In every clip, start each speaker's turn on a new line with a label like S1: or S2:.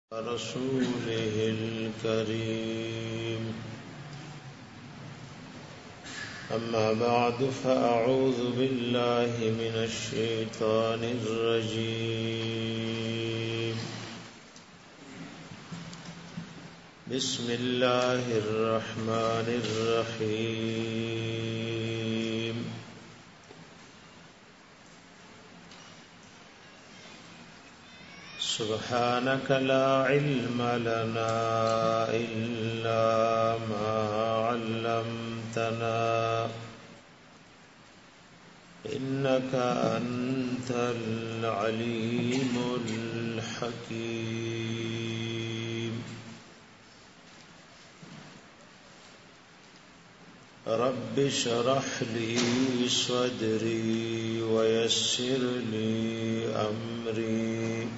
S1: رسوله الكريم أما بعد فأعوذ بالله من الشيطان الرجيم بسم الله الرحمن الرحيم سبحانك لا علم لنا إلا ما علمتنا إنك أنت العليم الحكيم رب اشرح لي صدري ويسر لي أمري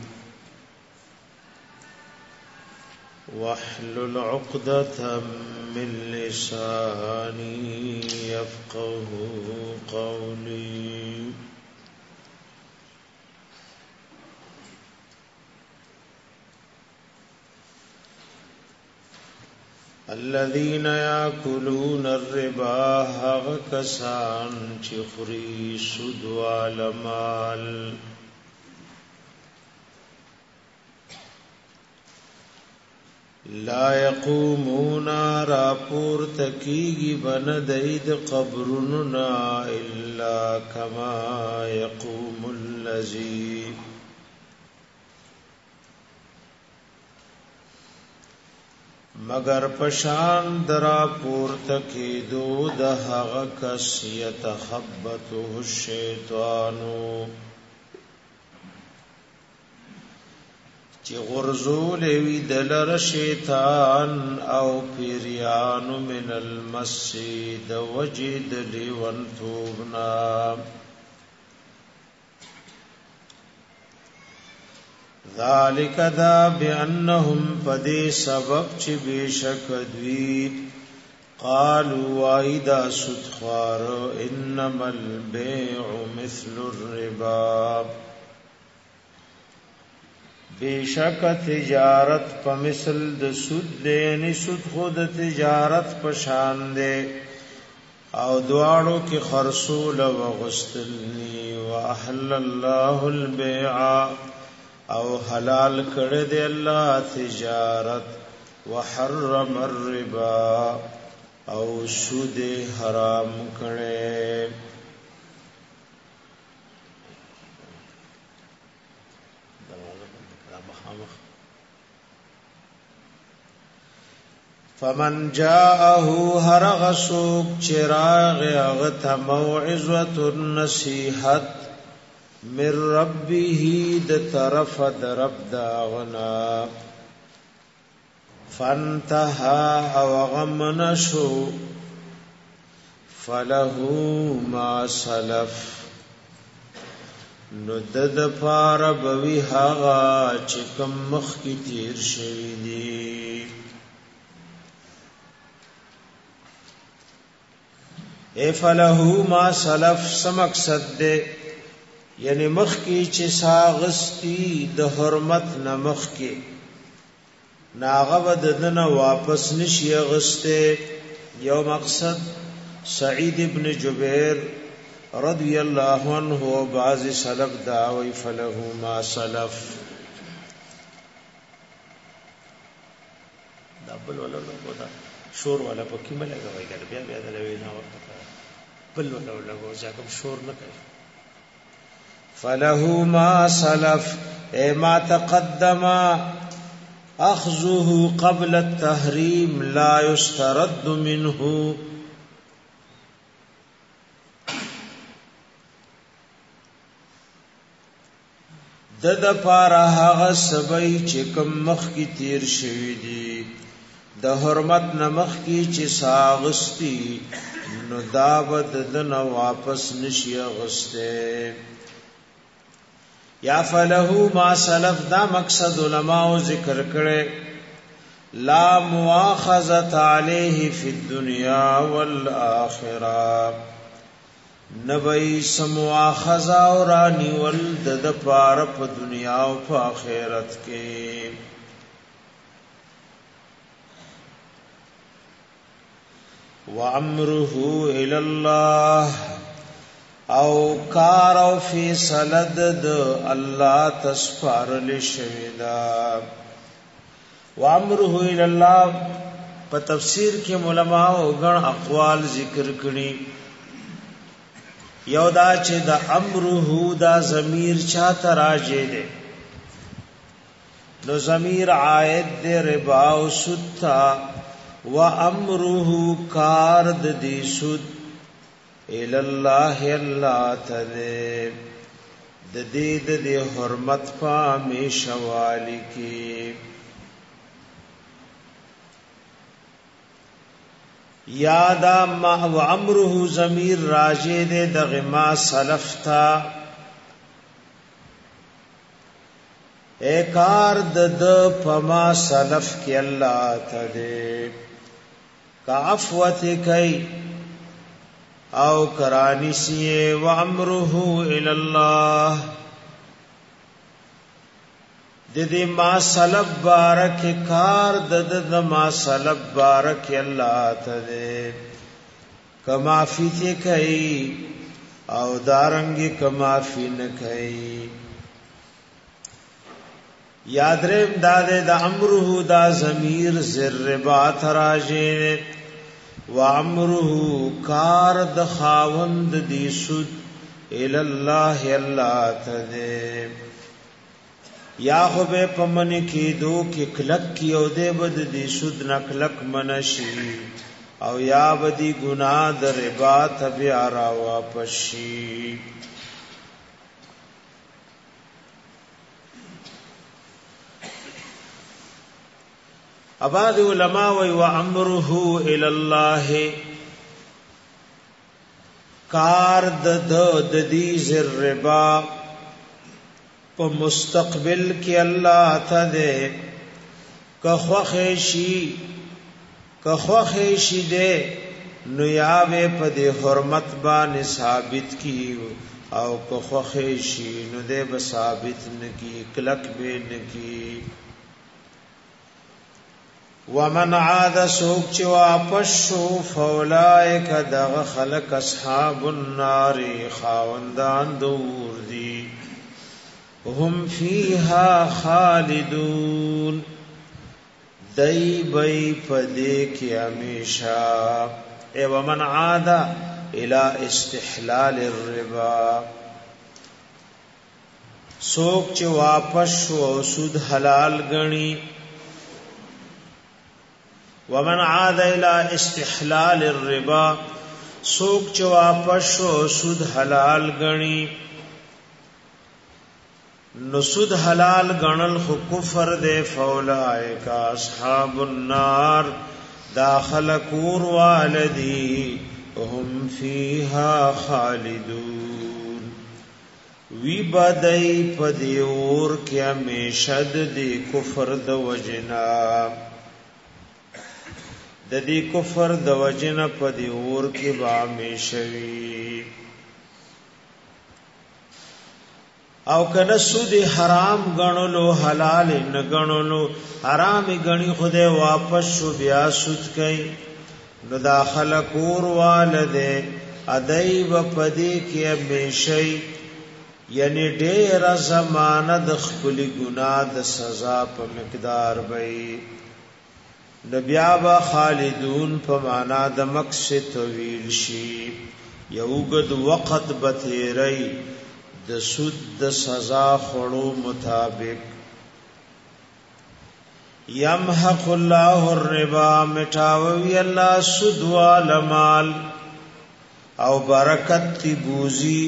S1: واحلل عقدة من لساني يفقه قولي الذين يأكلون الربا هغ کسان چې خوري سود والمال لا يقومون راپور تکیگی بندید قبرننا الا كما يقوم الذي مگر پشان درا پور تکیدو دهغ کس یتخبطه الشیطانو چی غرزول وی دلر شیطان او پیریان من المسید وجد لیونتوبنا ذالک دا بانهم پدی سبب چی بیشک دوی قالوا وایدا سدخوار انما البیع مثل الربا بیشک تجارت په مثل د سود دی نه سود خود تجارت په شان دی او دواړو کې خرصول او غستلنی واحل الله البيع او حلال کړه دی الله تجارت وحرم الربا او سود حرام کړه فمن جاءه هرغ سوق چراغ اغت موعظه النصيحت من ربه د طرف درب داغنا فانتهى او غمنشو فله ما سلف ندد پار بوی هغا چکم مخ کی تیر شوی دی اے فلہو ما سلف سمقصد دے یعنی مخ کی چی ساغستی د حرمت نمخ کی ناغب ددن واپس نشی غستے یو مقصد سعید ابن جبیر رضی اللہ عنہ و بعض سلف داوی فلہو ما سلف دابل والا لگو دا شور والا پکی ملگا وی گر بیا بیا دلوی ناور بل والا لگو جاکم شور نکر فلہو ما سلف اے ما تقدم اخذه قبل التحریم لا يسترد منه دد پارا هغه سبای چې کوم مخ کی تیر شوی دی د حرمت نمخ کی چې ساغستی نو داود دن واپس نشي غسته یا فلہو ما سلف دا مقصد علماء ذکر کړي لا مؤاخذت علیه فی الدنیا والآخرہ نبی سمواخذا اورانی ولد د پار په دنیا او په آخرت کې وامره الى الله او کار او فیصله د الله تسپارل شوی دا وامره الى الله په تفسیر کې علماء او غن اقوال ذکر کړي یو دا چې د امره دا ضمیر چا تراجه ده نو ضمیر عائد ده ربا او سود تا و امره کار د دې سود ال الله الله تعالی د دې د حرمت پامې شوالی کې یادا ما و امره ضمیر راجه دے دغما سلف تا ایکار د پما سلف کی اللہ تدے کا عفوت کئی او کرانی سیے و امره الاللہ د دې ما سلب بارک کار د ما سلب بارک الله ته کما فی ته کوي او دارنګ کما فی نه کوي یاد رم د امره دا ضمیر ذربا تراجه و امره کار د خاوند دی سود ال الله الله ته یا خو به پمن کې دو کې کلک کی او دې بد دې سود نکلک منشي او یا بدی گناہ در ربا تبع را واپشي اباد علماء و امره الى الله کار د دې زر ربا په مستقبل کې الله ته دې کخوخشي دې نو یاوه په دې حرمت باندې ثابت کی او کخوخشي نو دې به ثابت نکی کلک به نکی ومن عاد سوق چې واپس شو فولائک دغ خلق اصحاب النار خاوندان دور دي هم فیها خالدون دای بی پدې کې همیشه ای ومن عاد الى استحلال الربا سوک چې واپس شو سود حلال غني ومن عاد الى استحلال الربا سوک چې واپس شو سود حلال غني نسود حلال غنل خو کفر دے فولائک اصحاب النار داخل کور والدی هم فیها خالدون وی بدای پدیور کیا میشد دی کفر د وجنا د دی کفر د وجنا پدیور کی با میشوی او کنه سود حرام غنلو حلال نه غنلو حرام غنی خدای واپس شو بیا سود کئ نو داخل کور والده ادای و پدی کې همیشئ یعنی ډیر زمانه د خپل ګناه د سزا په مقدار وي نبیا با خالدون په معنا د مقصد طویل شي یوګد وقت بتیری د سود د سزا خړو مطابق یمحق الله الربا مٹاوی الله سود والمال او برکت تی بوزی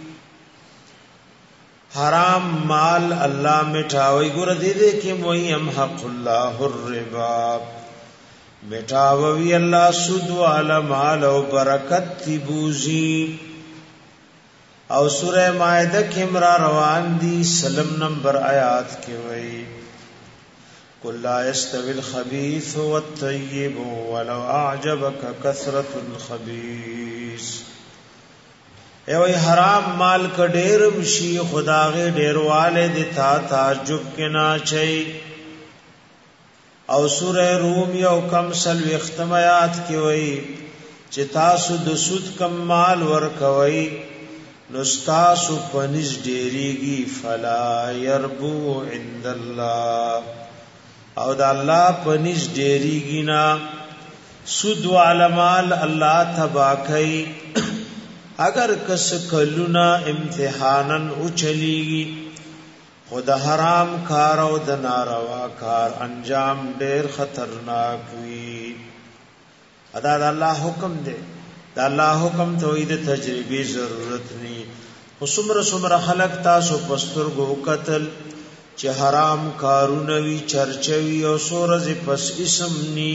S1: حرام مال الله مٹاوی ګور دې دې کې مو یمحق الله الربا مٹاوی الله سود والمال او برکت تی بوزی او سورہ مائدہ کې مرا روان دي سلم نمبر آیات کې وایي قل لا يستوي الخبيث والطيب ولو اعجبك كثرة الخبيث ایوې حرام مال ک ډېر مشي خداغه ډېرواله دي تا تعجب کې نه چي او سورہ روم یو کم سل ختم آیات کې وایي چې تاسو د سود کم مال ورکوي نو تاسو پنځ ډیریږي فلا يربو عند الله او د الله پنځ ډیریږي نا سود علمال الله تبا کوي اگر کس کلونا امتحانن او چلیږي خود حرام کار او د ناروا کار انجام ډیر خطرناک وي ادا د الله حکم دی د الله حکم توحید تجربی ضرورت ني وسمره خلق تاسو پسترګو قتل چې حرام کارونه وی چرچوي او سورز پس اسم ني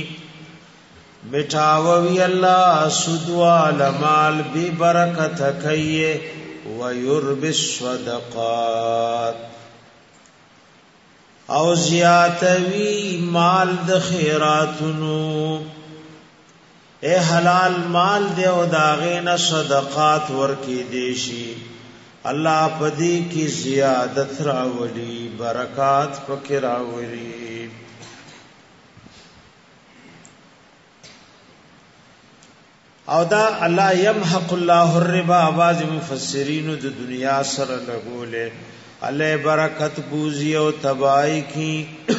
S1: مٹاوی اللہ سدوا لمال بی برکت کئیے ویربی الصدقات او زیاتوی مال د خیراتنو اے حلال مال دے او داغین صدقات ورکی دیشی اللہ پدی کی زیادت راولی برکات پکی راولی او دا الله يمحق الله الربا باز مفسرین د دنیا سره لګولې الله برکت بوزي او تباہی کی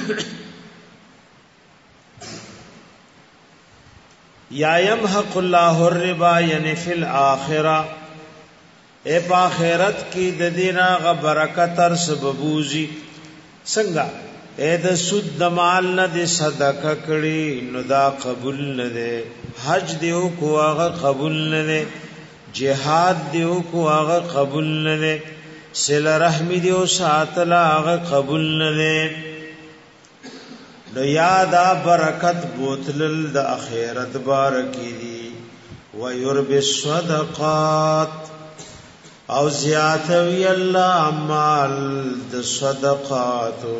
S1: یا يمحق الله الربا یعنی فی الاخره اے په آخرت کې د دینه غ برکت تر سببوزي څنګه اے د سود د مال نه د صدقه کړي نو دا قبول نه ده حج دیو کو هغه قبول نه ده جهاد دیو کو هغه قبول نه ده صله رحم دیو ساتل هغه قبول نه ده نو یاد برکت بوتل د اخرت بارکی دی ويرب الصدقات او زیاتوی الله مال د صدقاتو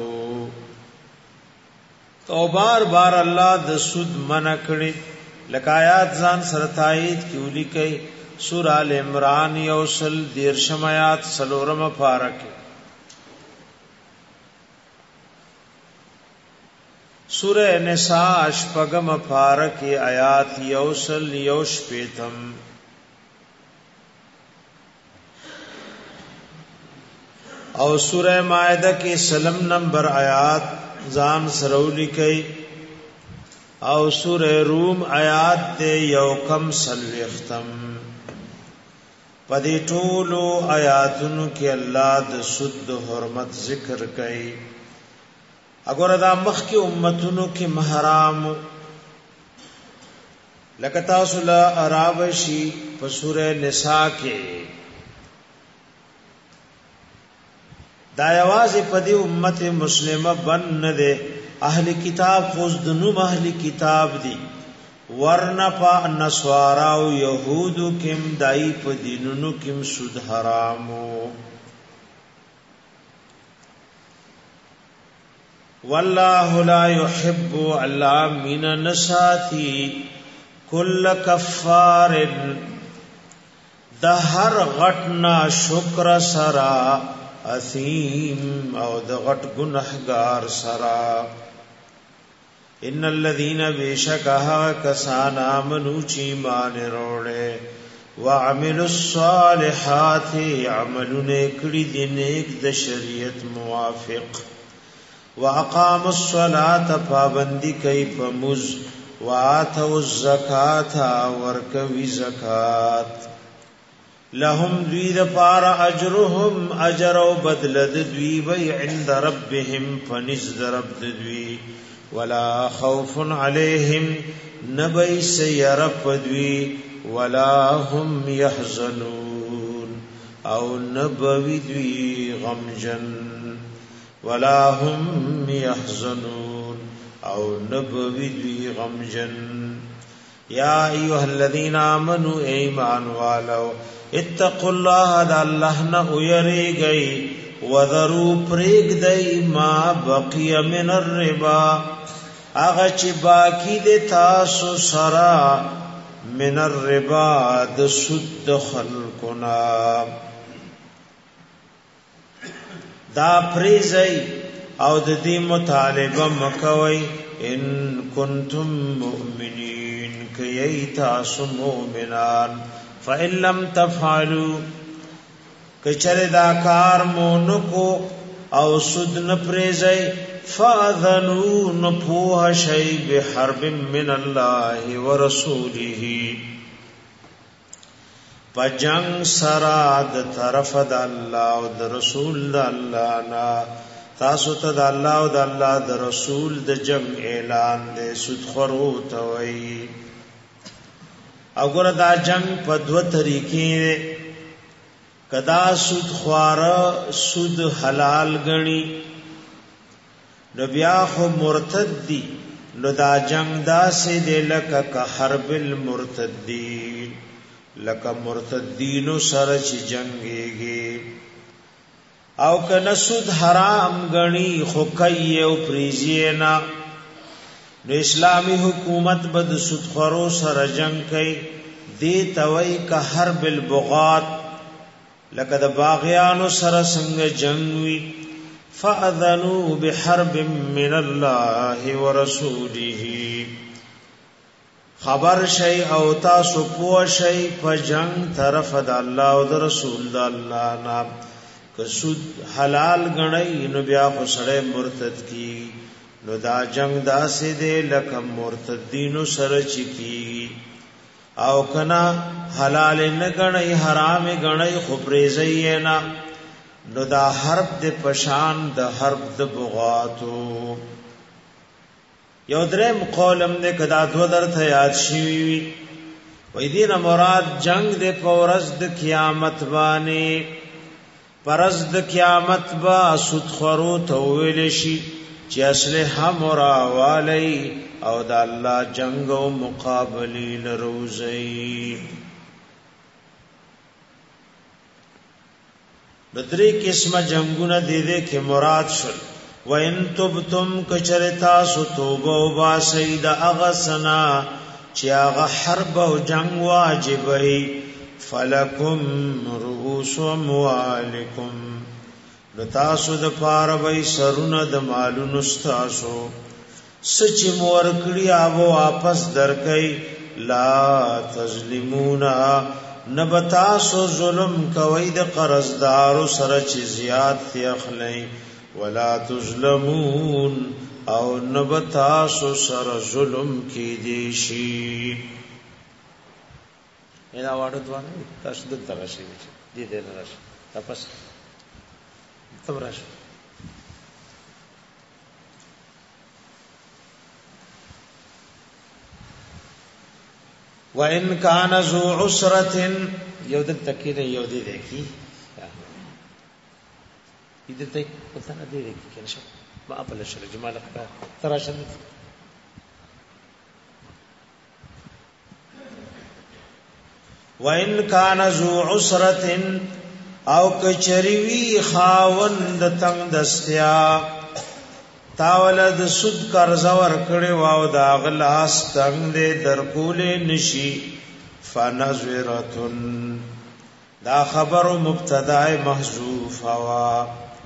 S1: تو بار بار الله د سود منع کړي لکایات ځان سره تایید کیولي کوي سورہ ال عمران یوسل دیرشمات سلورم پارک سورہ نساء اشپغم پارک آیات یوسل یوش پیتم او سورہ مائدہ کی سلم نمبر آیات ځان سرولی کئی او سورہ روم آیات دے یوکم سلوختم پدی ټولو آیاتونو کې الله د سود حرمت ذکر کئی اگر دا مخ کی امتونو کې محرام لکتا سلا عرابشی په سورہ نساء کې دا یوازې په دې امت مسلمه بن نه ده اهل کتاب خو د نوم اهل کتاب دي ورنه په نسوارا او يهودو کېم دای په دینونو کېم سود حرامو والله لا يحب الله من نساتی کل کفار د هر غټنا شکر سرا اثیم او د غټ گنہگار سرا ان الذين بشکها کسان امنو چی مان روڑے وعملوا الصالحات عملونه کړي دي نیک د شریعت موافق واقاموا الصلاه پابندي کوي په مز واتوا الزکات ورکوي زکات لهم دوی د پار اجرهم اجر او بدل د دوی وی عند ربهم فنزد رب دوی ولا خوف عليهم نبي سيرف دوی ولا هم يحزنون او نبوي دوی غمجن ولا هم يحزنون او نبوي دوی غمجن یا ایها الذين امنوا ایمان والو اتقوا الله دا الله نه ويریږي وذروا پریګ دای ما بقي من الربا هغه چې باقی د تاسو سرا من الربا د سود خلقنا دا پریزای او د دې مطالبه مکوي ان کنتم مؤمنین کای تاسو مؤمنان فإن لم تفعلوا کچره دا کار مونکو او سود نه پریزي فاذنوا نپوه شی بحرب من الله ورسوله پجنگ سراد طرف د الله او د رسول د الله نا تاسو ته د الله او د الله د رسول د جنگ اعلان دې سود خورو توي اگر دا جنگ په دوه طریقې کدا سود خواره سود حلال غني نو بیا خو مرتد دی نو دا جنگ دا سي د لکه که حرب المرتدین لکه مرتدینو سره چې جنگيږي او کنه سود حرام غني خو کوي او پریزینا نو اسلامی حکومت بد سود خورو سره جنگ کوي دی توي که حرب البغات لکه د باغیانو سره څنګه جنگ وی فاذنوا بحرب من الله ورسوله خبر شي او تاسو پوه شي په جنگ طرف د الله او د رسول د الله نام که سود حلال غنئ نو بیا خو سره مرتد کی نو دا جنگ داسې دی لکه مرتدینو سره چکی او کنا حلال نه غنئ حرام غنئ خو پریزي نه نو دا حرب د پشان د حرب د بغاتو یو درم قولم دې کدا دو درته یاد شي وې دین مراد جنگ د پورز د قیامت باندې پرز د قیامت با سود خورو ته ویل شي چې اصله هم را والی او د الله جنگ او مقابله لروزي بدری قسمه جنگونه دې کې مراد شول وَإِن تُبْتُمْ كَچَرِتَا سُتُوبَ وَبَاسَيْدَ أَغَسَنَا چِيَاغَ حَرْبَ و جنگ واجبهی فَلَكُمْ رُؤُوسُ أَمْوَالِكُمْ نتاسو د پاروی سرون د مالون استاسو سچ مور کړی او واپس درکې لا تظلمونا نبتاسو ظلم کوي د قرضدارو سره چې زیات تخلې ولا تظلمون او نبتاسو سره ظلم کی دی شي انا واړه دوانه تاسو د تراشي دي دې راشي تاسو تم راشي وَإِنْ كَانَ ذُو عُسْرَةٍ يَوْدِلْ تَكِينَ يَوْدِي دَكِي إذا تك مثلا دي كده شو ما قبل الشر جمال ترى عشان وَإِنْ كَانَ ذُو عُسْرَةٍ او کچریوی خاوند تنگ دستیا تاولد سود قرض ورکړي واو دا غلاس تنگ دې درکول نشي فنظرتن دا خبر مبتدا محذوف وا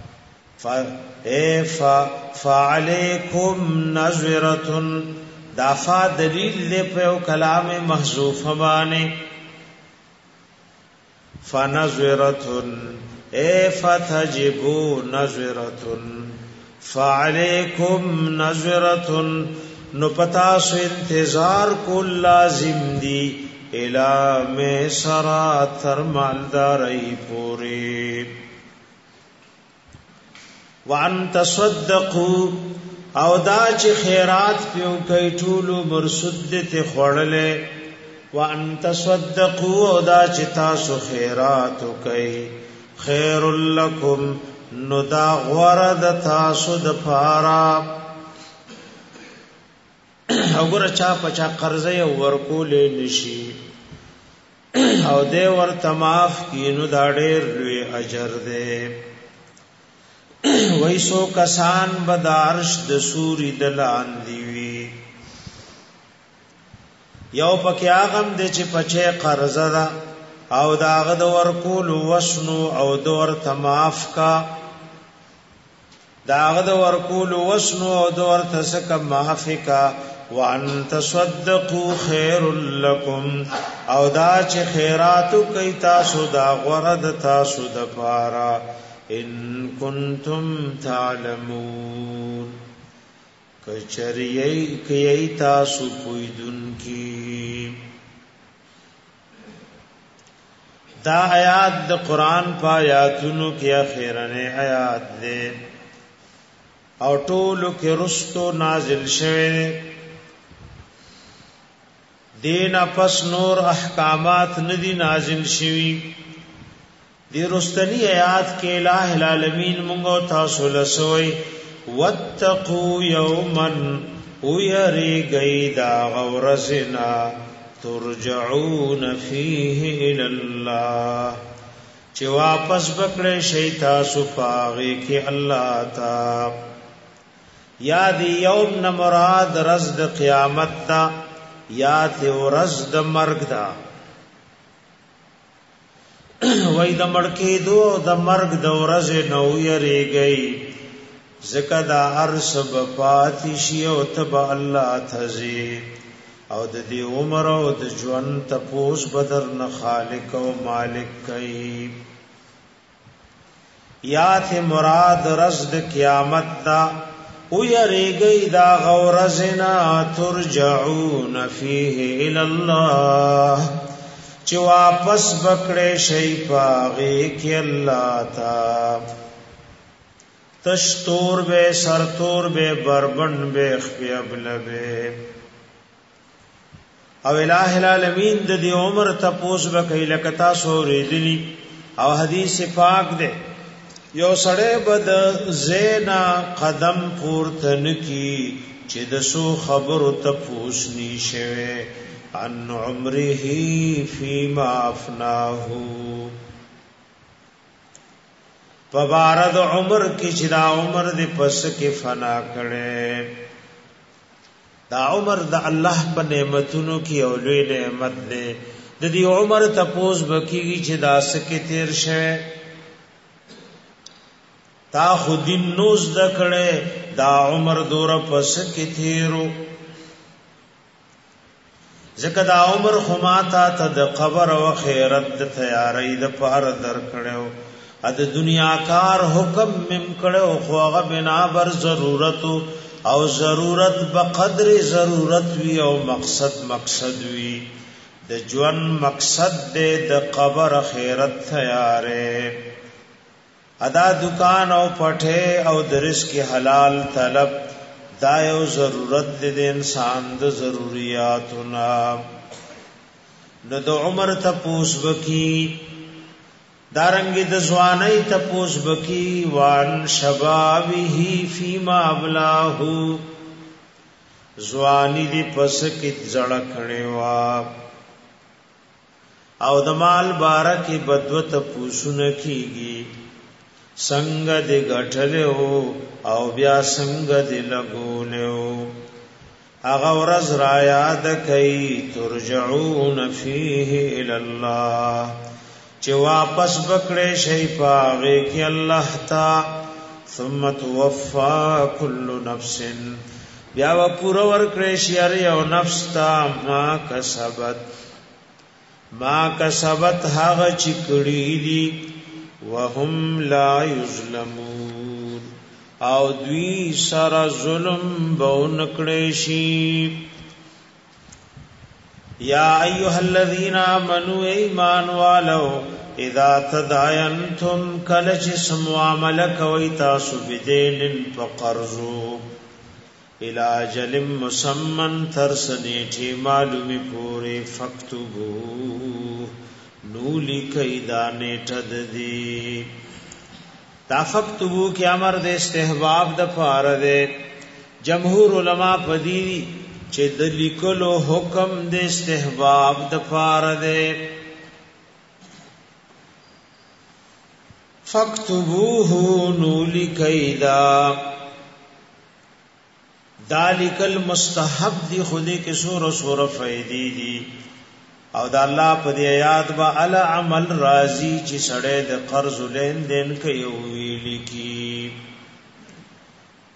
S1: فعليكم نظرتن دا فا دلیل له په کلام محذوف باندې فنظرتن فتجبوا نظرتن فعليكم نظرتن نو پتا سو انتظار کو لازم دی الى میسرا تر مالداری پوری وان تصدقوا او دا چې خیرات پیو کوي ټول مرسد ته خړلې وان تصدقوا او دا چې تاسو خیرات کوي خیر لکم نو دا غورد تاسو د پارا وګوره چا پچا قرضې ورکول نشي او دې ورته معاف کینو دا ډېر لوی اجر دی وایسو کسان بدارش د سوري دلان دی وی یو پکې اغم دې چې پچې قرضه دا او داغه د ورکول وسنو او د ورته معاف کا داغد ورکول وسنو او دور تسک معافکا وان تصدقوا خیر لکم او دا چې خیراتو کوي تاسو دا غرد تاسو د پارا ان کنتم تعلمون کچریئی کئی تاسو پویدن کی. دا آیات دا قرآن پا آیاتونو کی اخیرن آیات دے او ټولو کې رستو نازل شوه دین پس نور احکامات ندی نازل شوی. دی رستنی آیات کې الہ العالمین مونږ تاسو لسوي واتقوا یوما ويرګی دا غورزنا ترجعون فيه الى الله چې واپس بکړې شي تاسو پاغي کې الله تا. یا دی یوم نه مراد رز د قیامت تا یا ته رز د مرګ دا وای د مړ کې دو د مرګ د ورځ نو یریږي زکه دا ارس بپاتی شی او تب الله تزي او د دې عمر او د ژوند تپوس بدر نه خالق او مالک کوي. یا ته مراد رز د قیامت دا او یریږي دا غورزنا ترجعون فيه الى الله چې واپس بکړې شي پاغه کې الله تا. تشتور به سرتور به بربند به خپیابلبه او الہ العالمین د دې عمر تپوس بکې لکتا سورېدلی او حدیث پاک ده یو سړی بد زینا قدم پورتن کی چې د سو خبرو تپوس نشوي عن عمره فيما افناه فبارد عمر کی چې دا عمر دې پس کې فنا کړي. دا عمر د الله په نعمتونو کې او لوی نعمت ده. د دې عمر تپوس بکیږي چې دا سکه تیر شوه تا خودین نوز دکړه دا عمر دور پس کې تیرو ځکه دا عمر خماتا ته د قبر او خیرت د تیاری د پار در کړو ا د دنیا کار حکم مم کړو خو هغه بنا بر ضرورت او ضرورت بقدر ضرورت وی او مقصد وی د ژوند مقصد د قبر خیرت تیارې ادا دکان او پټه او درس کې حلال طلب دا یو ضرورت د انسان د ضرورتونو نو د عمر تپوس بکی دارنګ د ځواني تپوس بکی وان شبابه فيما ابلاه ځواني دی پس کې زړه کړي وا او د مال بارکه بدوت پوسونه کیږي څنګه دې غټلو او بیا څنګه دې لګولو هغه ورځ را یاد کئ ترجعون فيه الى الله چې واپس بکړې شي پاغه کې الله تا ثم توفى كل نفس بیا و پورا ورکړې شي او نفس تا ما کسبت هغه چې کړې دي وهم لا یظلمون او دوی سره ظلم بون کړي شي. یا ایها الذین آمنوا ایمان والو اذا تداینتم کلچ سموامل کوي تاسو بدین فقرضو الى اجل مسمن ترسنیټی معلومی پوری فکتبو نولی کئی دانے ٹد دی دا فکتبو کی امر دے استحباب دا پار دے جمہور علماء پدی چه د لیکلو حکم دے استحباب دا پار دے فکتبوه نولی کئی دا لیکل مستحب دی خودی کے سور فیدی دی او دا الله په دې آیات با ال عمل راضی چې سړی د قرض لین دین کوي ویل کی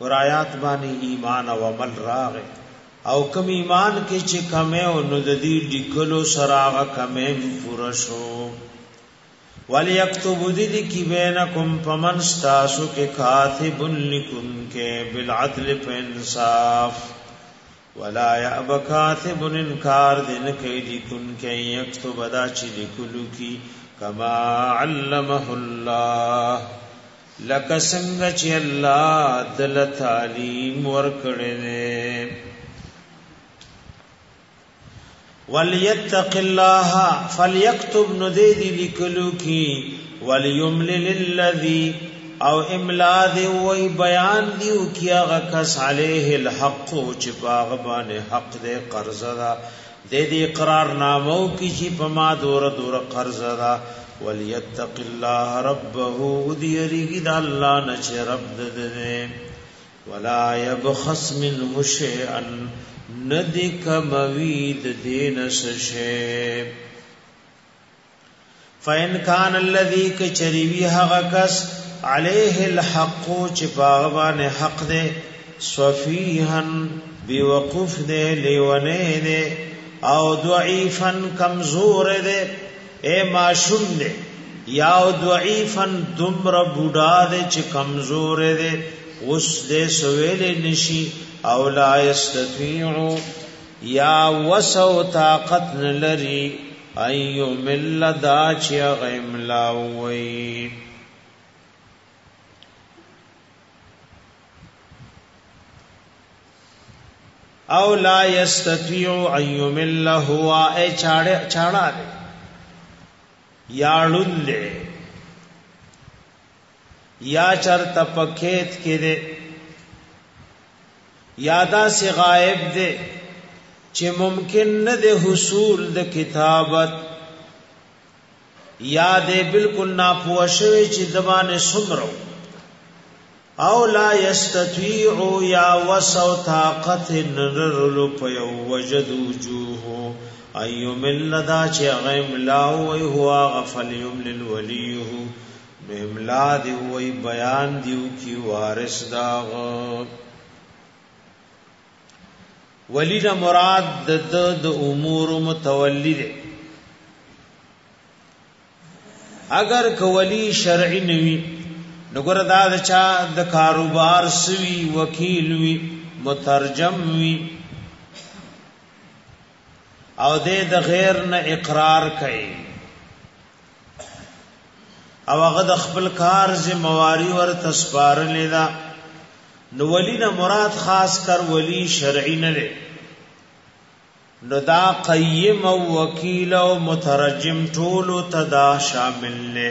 S1: ور آیات باندې ایمان او عمل راغې او کوم ایمان کې چې کمه او نو د دې لیکلو سراغه کمه پوره شو وليكتب ذلك بينكم فمن استاسو کې کاتب لکن کې بالعدل فانصاف ولا يأب كاتب انکار دین کې لکن کې یكتب دا چې لیکلو کې کما علمه الله لک څنګه چې الله دل تعلیم ورکړي وليتق الله فليكتب ندید لکلو کی وليملل الذي او املا دی وی بیان دیو کیا غکس علیه الحق چې باغ باندې حق دے قرض دا دے دی اقرار نامو کی چې پما دور دور قرض دا وليتق الله ربه دی ریګ د الله نچ رب دے ولا يبخس منه شيئا ندی کموید دین سشے فإن كان الذي كچریوی حق کس علیه الحق چپاغبان حق دے صفیحا بیوقف دے لیونے دے او ضعیفا کمزور دے اے معشوم دے یا ضعیفا دمر بوډا دے چ کمزور دے اس دے سویل نشی او لا یستطيع یا وسو طاقت نلری ایو مل دا چی غیملاوی او لا یستطيع ایو مل هوا اے چاڑا دے یا ړون دے یا چرتا پکیت کې دے یادا سے غائب دے چې ممکن نه د حصول د کتابت یاد بالکل ناپوښوي چې زبانه سمرو او لا یستطيع یا وسو طاقت نرل په وجد وجوه ايوم لدا چې غیم لا وي هو غفل يمل وليه مملا دی وي بیان دیو کی وارث داغ ولی دا مراد د امور متولی دے اگر کولی شرعی نوی نګور دا چا د کاروبار سوی وکیل وی مترجم وی او د غیر نه اقرار کړي او هغه د خپل کار ذمہواری ور تسپار لیدا نو ولی نه مراد خاص کر ولی شرعی نه لے نو دا قیم او وکیل او مترجم ټولو تدا شامل لے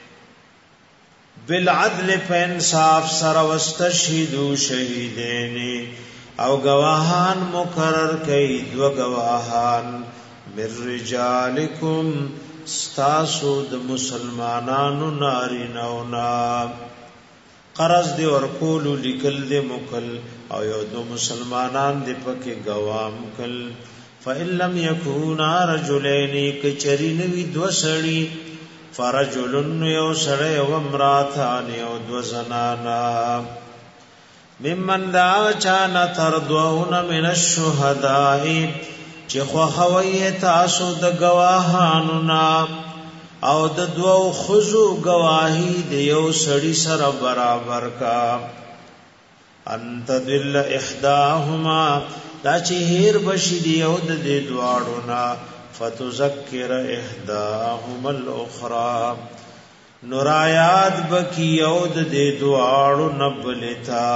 S1: بالعدل فانصاف سره واستشهدوا شهیدین او گواهان مقرر کئ دو گواهان من رجالکم استاسو د مسلمانانو نارینونا قرض دی ورکول لیکل دی مکل او یو دو مسلمانان دی پکې گوام کل فإن لم يكونا رجلين کچرین وی دو سړی فرجل یو سړی او امراتان یو دو زنانا ممن دا چانا تردون من الشهداء چې خو خوي تاسو د گواهانو نا او د دوو خذو گواہی د یو سړی سره برابر کا انت دل احداهما دا چې هیر بشي دی او د دې دواړو نا فتذکر احداهما الاخرى نورایات بکی او د دې دواړو نبلتا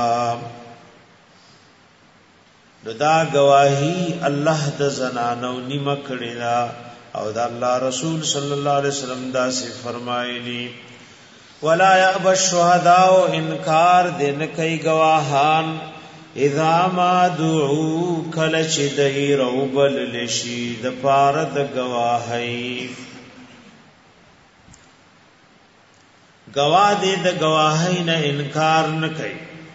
S1: دا گواہی الله د زنانو نیمه کړی دا او دا الله رسول صلی الله علیه وسلم دا سی فرمایلی ولا یأب الشهداء انکار دین کای گواهان اذا ما دعو کل چ دای روبل لشی د پارد گواهی گواه دې د گواهی نه انکار نه کوي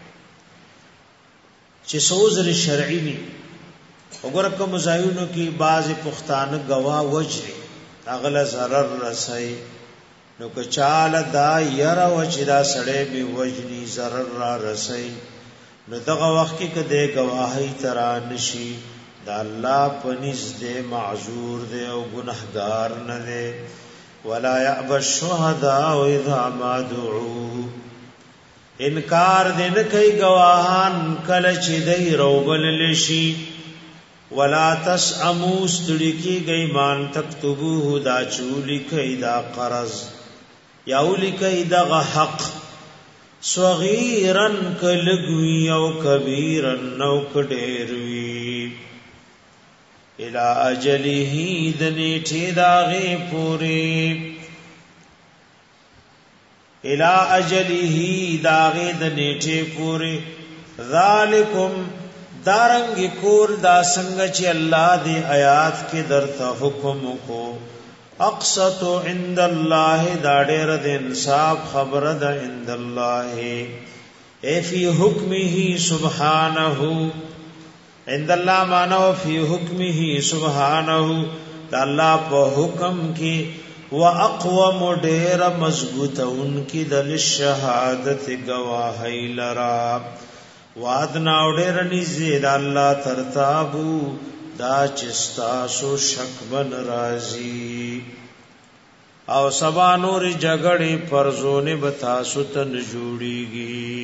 S1: چې سوزر شرعی ني وګوره کوم ځایونو کې بعض پښتانه گواه وجري اغله zarar رسي نو که چاله دا یره وجدا سړې به وجني zarar را رسي نو دغه وخت کې کده گواهی ترا نشي دا الله پنځ دې معذور دې او گنہگار نه دې ولا يأبى الشهداء اذا ما دعوا انکار دې نه کوي گواهان کله چې دې روبل لشي ولا تسعموا استلکی گئی مان تکتبوه دا چولی کئی دا قرض یاولی کئی دا حق صغیرن کلگوی او کبیرن نو کډیروی الى اجله دنیټی داغه پوری الى اجله داغه دنیټی پوری ذالکم دارنګ کور دا څنګه چې الله دی آیات کې درته حکم کو اقسط عند الله دا ډېر د انصاف خبره ده عند الله ای فی حکمه سبحانه عند الله مانو فی حکمه سبحانه دا الله په حکم کې واقوم ډېر مضبوط انکی د شهادت گواهی لرا وادنا وډېر نږدې د الله ترتابو دا چستا سو شک بن رازی او سبا نور جګړې پرزونه بتا ستن جوړيږي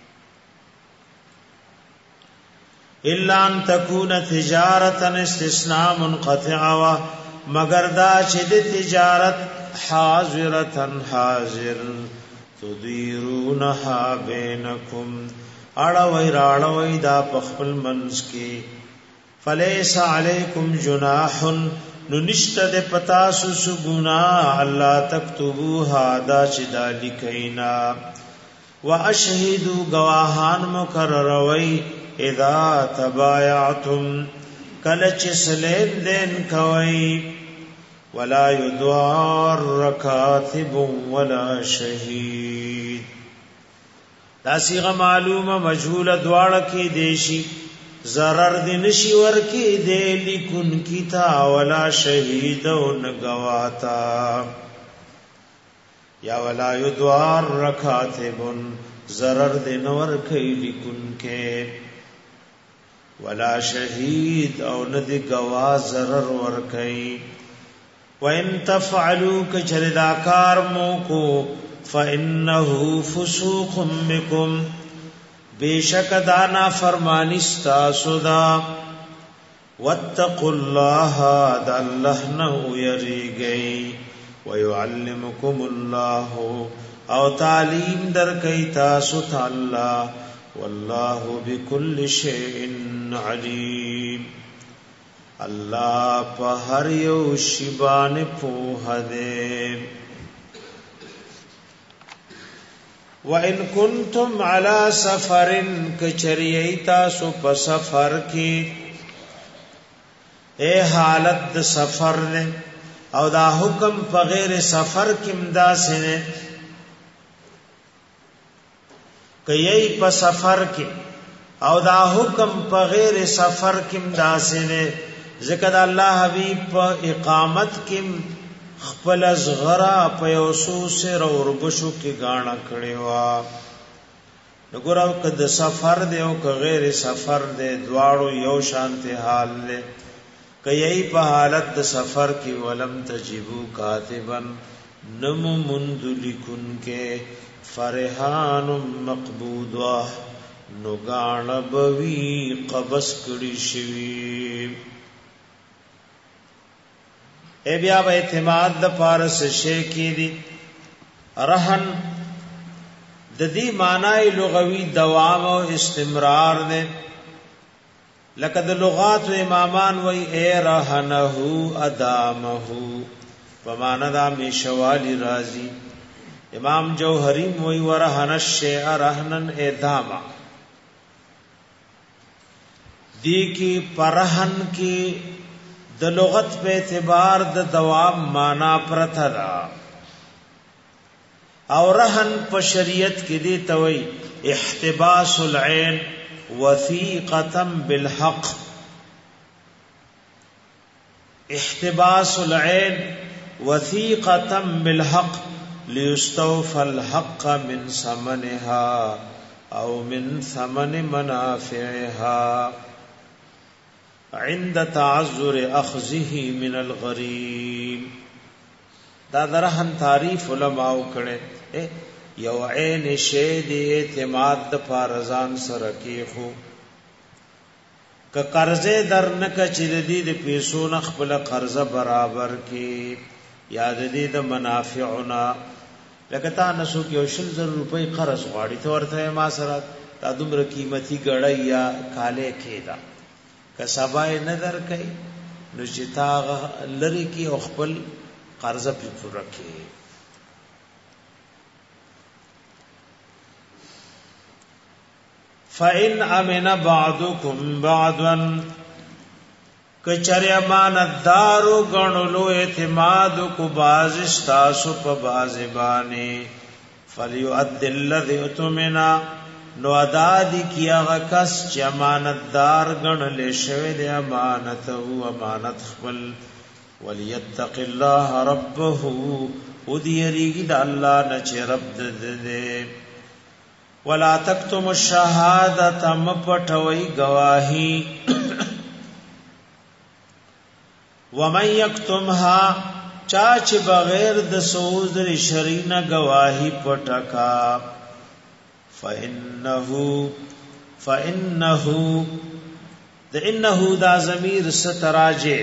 S1: الا ان تكون تجارتا استثناء منقطعه مگر دا چې د تجارت حاضرتن حاضر تديرونها بينكم اړوي راړوي دا پخپل منس کې فليس عليكم جناح ننشت د پتا سو گنا الله تكتبوها دا چې دالی کینا واشهدوا گواهان مقرروي اذا تبايعتم کله چې سلیم دین کوي ولا يضار كاتب ولا شهيد دا صيغه معلومه مجهوله دواړه کې دیشي ضرر دی نشي ور کې دی لیکن کیتا ولا شهید او نگواتا یا ولا يدوار رکاتبن ضرر دی نور کې لیکن کې ولا شهید او ندی گوا ضرر ور کې وان تفعلوا کچردا کار مو کو فانه فسوق بكم بیشک دانا فرمانی ستاسو دا واتقوا الله دا اللہ نو یری گئی ویعلمکم اللہ او تعلیم در کئی تاسو تا اللہ واللہ بكل شیء علیم اللہ پا ہر یو شیبان پوہ دے وَإِن كُنتُمْ عَلَى سَفَرٍ کچریتا سو په سفر کې اے حالت د سفر نه او دا حکم په غیر سفر کې امدا سره کئی په سفر کې او دا حکم په غیر سفر کې امدا سره ذکر الله حبیب په اقامت کې خپل ازغرا په یوسو سره وربشو کې غاڼه کړي وا وګورو کده سفر دی او که غیر سفر دی دواړو یو شانته حال له کای په حالت د سفر کې ولم تجبو کاتبن نم مند لیکن کې فرحان مقبوضه نو غاڼه بوي قبض کړي شوی اے بیا به اعتماد د پارس شی کی دي رهن د دې معنی لغوي دوام او استمرار نه لکه د لغات و امامان وای اے رهنه ادامه په معنا د میشوالی راضی امام جوهری وای ورهن الشیء رهنن ادامه دی کی پرهن کی د لغت په اعتبار د دوام معنا پرتھا او رهن په شریعت کې دی توي احتباس العين وثيقه بالحق احتباس العين وثيقه بالحق ليستوفى الحق من ثمنها او من ثمن منافعها عند تعذر اخذه من الغريم. دا درهن تعریف علماء کړي یو عین شی دی اعتماد د فارزان سره کې خو ک قرضه درنک چې د دې د پیسو نه خپل قرضه برابر کې یاد دې د منافعنا لکه تا نسو کې 100,000 روپۍ قرض غواړي ته ورته ما سره دا دومره قیمتي ګړی یا کاله کېدا که سبای نظر کوي نو چې تا لری کې او خپل قرضه په پوره کې. فَإِنْ أَمِنَ بَعْضُكُمْ بَعْضًا کچری امانتدارو گنلو اعتماد کو باز استاسو په باز باندې فلیؤد الذی اتمنا نو ادا دی کیا غکس چې امانتدار گنل شوی د امانت او امانت خپل وليتق الله ربه ودیریږي د الله نه چې رب دې ولا تکتم الشهادة مپټوي گواہی ومن یکتمها چاچ بغیر د سوز شرین گواہی پټکا فانه د انه دا ضمیر ستراجه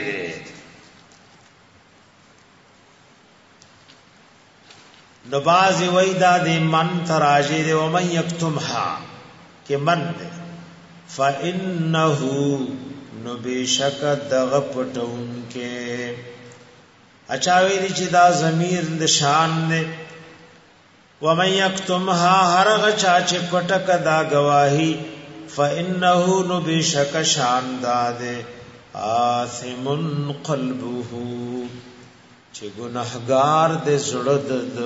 S1: د بازی ویدا د من تراجه د ومن یکتمها کې من ده فانه نو بشک دغه پټون کې اچاوی دي چې دا ضمیر د شان نه ومن یکتمها هرغ چا چې پټک دا گواہی فانه نو بشک شان داده آثم قلبه چې ګناهګار دې زړه د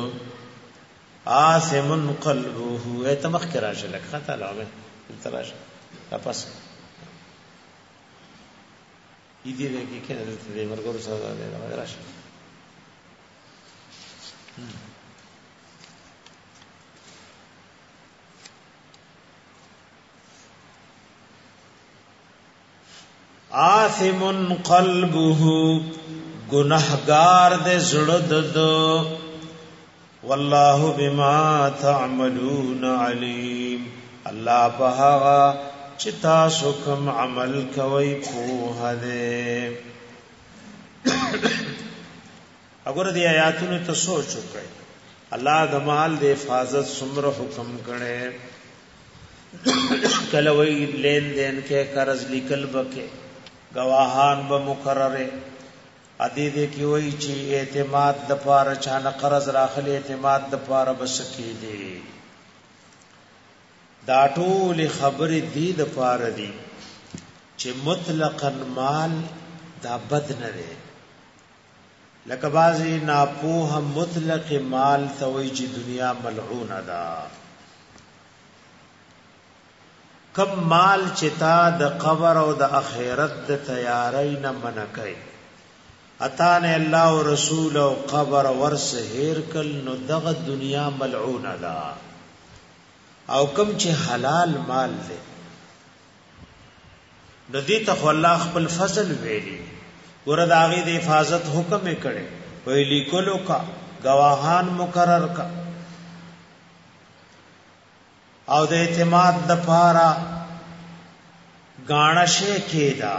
S1: آثم قلبه ایت مخکرا شلک خطا لاوه تراش واپس ایدی دې کې کنه دې مرګور سره دې راشه آثم قلبه گناہگار دے زړه ددو والله بما تعملون علیم الله بها چتا سکم عمل کوي په دې. اگر دې آیاتونو ته سوچ وکړئ الله د مال د حفاظت څومره حکم کړي کله وی لین دین کې قرض لیکل بکې گواهان به مقرره ادي دې کې وی چې اعتماد د پاره چانه قرض راخلي اعتماد د پاره بس کې دي دا ټول خبرې دي د پاره دي چې مطلقاً مال دا بد نه دی لکه بعضی ناپوه مطلق مال ثوی چې دنیا ملعون ده کم مال چتا د قبر او د اخرت د تیاری نه منکای اتان الله او رسول او قبر ورس هیر کل نو دغه دنیا ملعون ده او کم چې حلال مال ده ندی ته الله خپل فضل ویلی ورته هغه د حفاظت حکم کړي وی لیکلو کا گواهان مقرر کا او د اعتماد د پارا غاڼشه کېدا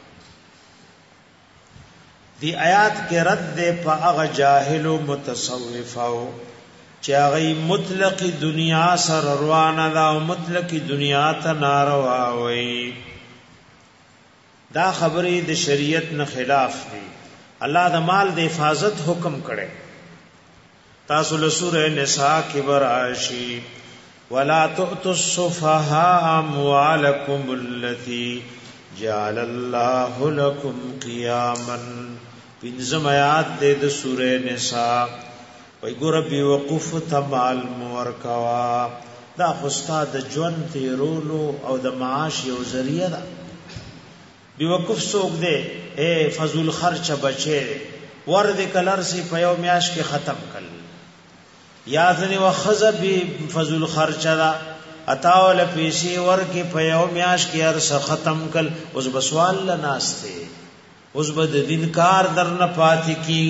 S1: دی آیات کې رد ده په هغه جاهل او متصوف او چې هغه مطلق دنیا سره روانه ده او مطلق دنیا ته ناروا وي دا خبرې د شریعت نه خلاف دي الله د مال د حفاظت حکم کړي تاسو له سورې نساء کې براشي ولا تؤتوا السفهاء اموالكم التي جعل الله لكم قياما پنځم آیات د سورې نساء وای ګور بي وقوف تمال مور کوا دا خوستا د ژوند تیرولو او د معاش یو ذریعہ ده بي وقوف څوک دی اے فضل خرچ بچي ور د کلر سي په یو میاش کې ختم کړ یا ځنی وخذ به فضل خرچ دا اتاول پیسې ورکی په یو میاش کې ارس ختم کل اوس بسوال لناسته اوس بد دین کار در نه پاتې کی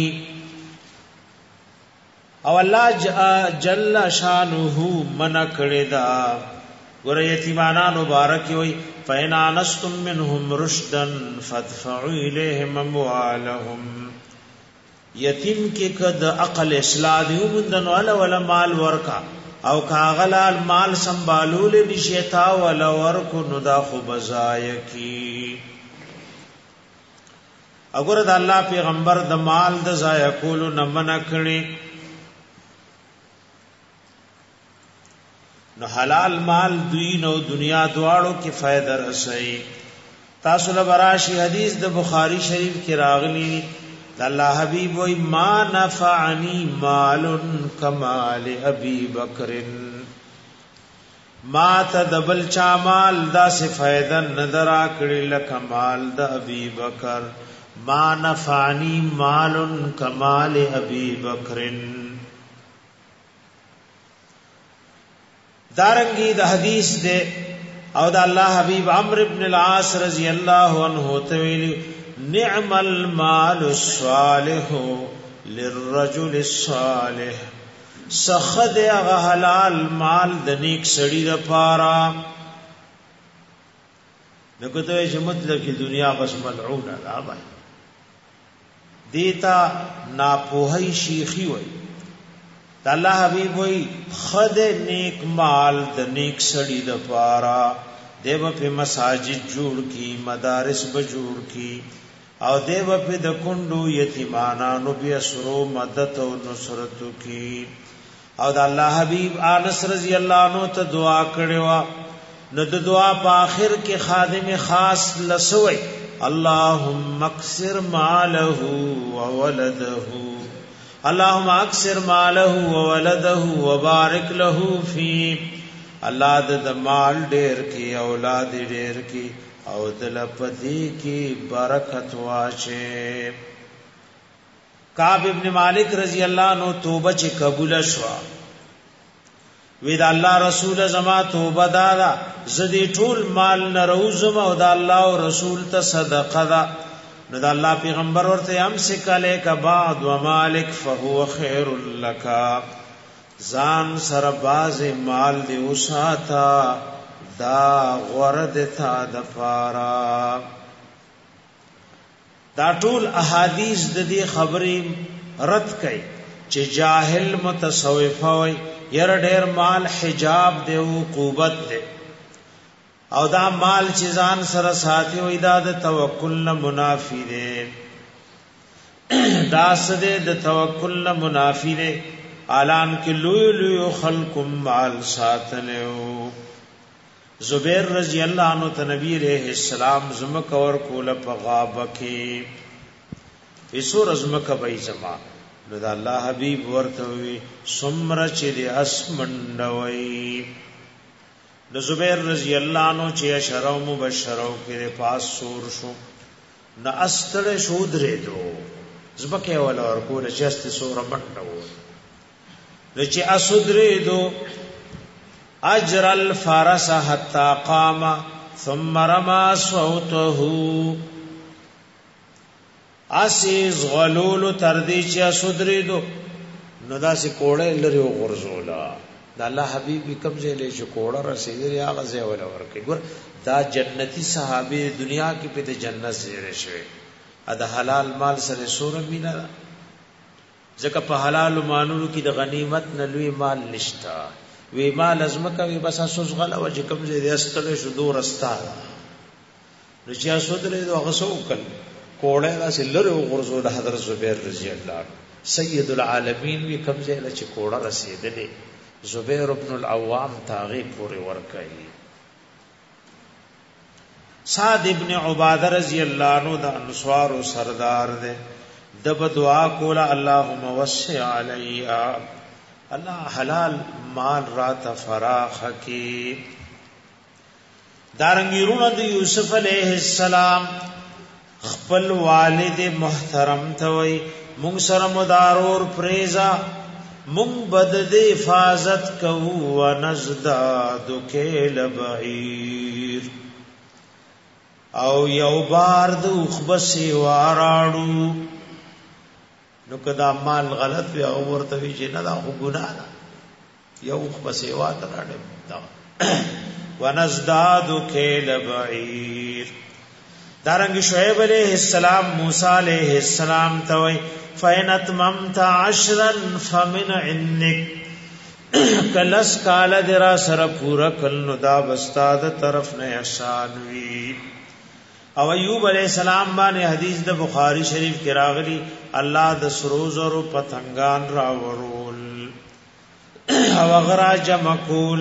S1: او الله جل شانه من کړه دا ور یتیمانان مبارک وي فین انستم منهم رشدا فادفعوا الیهم اموالهم یتیم کې کد عقل اصلاح دی ومندن ولا مال ورکا او کاغلال مال سنبالول نشیتا ولا ورکو نو دا خو بزای کی اگر د الله پیغمبر د مال د ضایع کولو نه منع کړي نو حلال مال دوی نو دنیا دواړو کې فائدہ رسي تاسو له براشي حدیث د بخاری شریف کې راغلی الله حبیب وای ما نفعنی مال کمال ابي بکر ما تدبل چا مال دا سے فائدہ نظر کړي لکه مال د ابي بکر ما نفعنی مال کمال ابي بکر دارنگی د حدیث دے او د الله حبیب عمرو ابن العاص رضی اللہ عنہ تویلی نعم المال الصالح للرجل الصالح سخد اغه حلال مال د نیک سړی د پاره نو ته چې مطلب کی دنیا بس ملعونه ده بھائی دیتا ناپوهی شیخی وای الله حبیب وای خد نیک مال د نیک سړی د پاره دیو په مساجد جوړ کی مدارس به جوړ کی او دیو په د کندو یتیمانانو بیا سرو مدد او نصرت کی او د الله حبیب انس رضی الله عنه ته دعا کړو نو د دعا په اخر کې خادم خاص لسوي اللهم اکثر ماله وولده اللهم اکثر ماله وولده وبارک له فی الله د مال ډیر کی اولاد ډیر کی او دل پتی کی برکت واشه کعب ابن مالک رضی الله عنه توبه چې قبول شوا وی دا الله رسول زما توبه دادا زدی ټول مال نروزم او دا الله او رسول ته صدقه دا نو دا الله پیغمبر ورته امسک الیک بعد ومالک فهو خیر لک ځان سره باز مال دی وساتا دا غرد تا د پارا دا ټول احادیث د دې خبرې رد کړي چې جاهل متصوف وي ير ډېر مال حجاب دی او عقوبت دی او دا مال چې ځان سره ساتي وي دا د توکل نه منافی دی دا سده د توکل نه منافی دی اعلان کې لوی لوی خلق مال ساتلو زبیر رضی اللہ عنہ ته نبی علیہ السلام زمک اور کول په غابه کې ایسو رزمک بای زما نو دا الله حبیب ورته وی سمر چې د اسمنډوي د زبیر رضی اللہ عنہ چې اشرو مبشرو کې پاس سور شو نه استړ شو درې دو زبکه ولا ور کول چې است سور منډو نو چې اسدرې دو اجر الفرس حتى قام ثم رمى صوته اسیز غلول تردی چې صدری دو نو داسې کوړه لري غرزولا د الله حبیب کوم ځای له چې کوړه رسیدلی هغه ځای ولا ورکي ګور دا جنتی صحابه دنیا کې په جنت زیره شوی دا حلال مال سره سور مینا ځکه په حلال مالونو کې د غنیمت نه لوی مال نشتا وی مال ازمکه وی بس اسوس غلا و چې کوم ځای دې استل شو دور استا نو چې اسودلې دو غسو کل کوړه داسې لره غرزو د حضرت زبیر رضی الله سید العالمین وی کوم ځای له چې کوړه رسیدلې زبیر ابن العوام تاغي پورې ورکړي سعد ابن عباده رضی الله عنه د انصار او سردار دے دب دعا کولا اللهم وسع علی الله حلال مال رات فراخ کی دارنګیرونه د یوسف علیہ السلام خپل والد محترم ته وای مونږ سره مدارور پریزا مون بد دې حفاظت کو ونزداد کیل بعیر او یو بار د خبسي واراړو نو کدا مال غلط وي او ورته وی چې نه دا خو ګناه ده یو خبسي واراړو ونزداد کیل بعیر. دارنګ شعیب علیہ السلام موسی علیہ السلام توي فین اتممت 10 فمن عندك کلس کال درا سر پورا کلن دا بستاد طرف نه احسان وی. او ایوب علیہ السلام باندې حدیث د بخاری شریف کې راغلی الله د سروز او پتنګان راورول او غرا جمع کول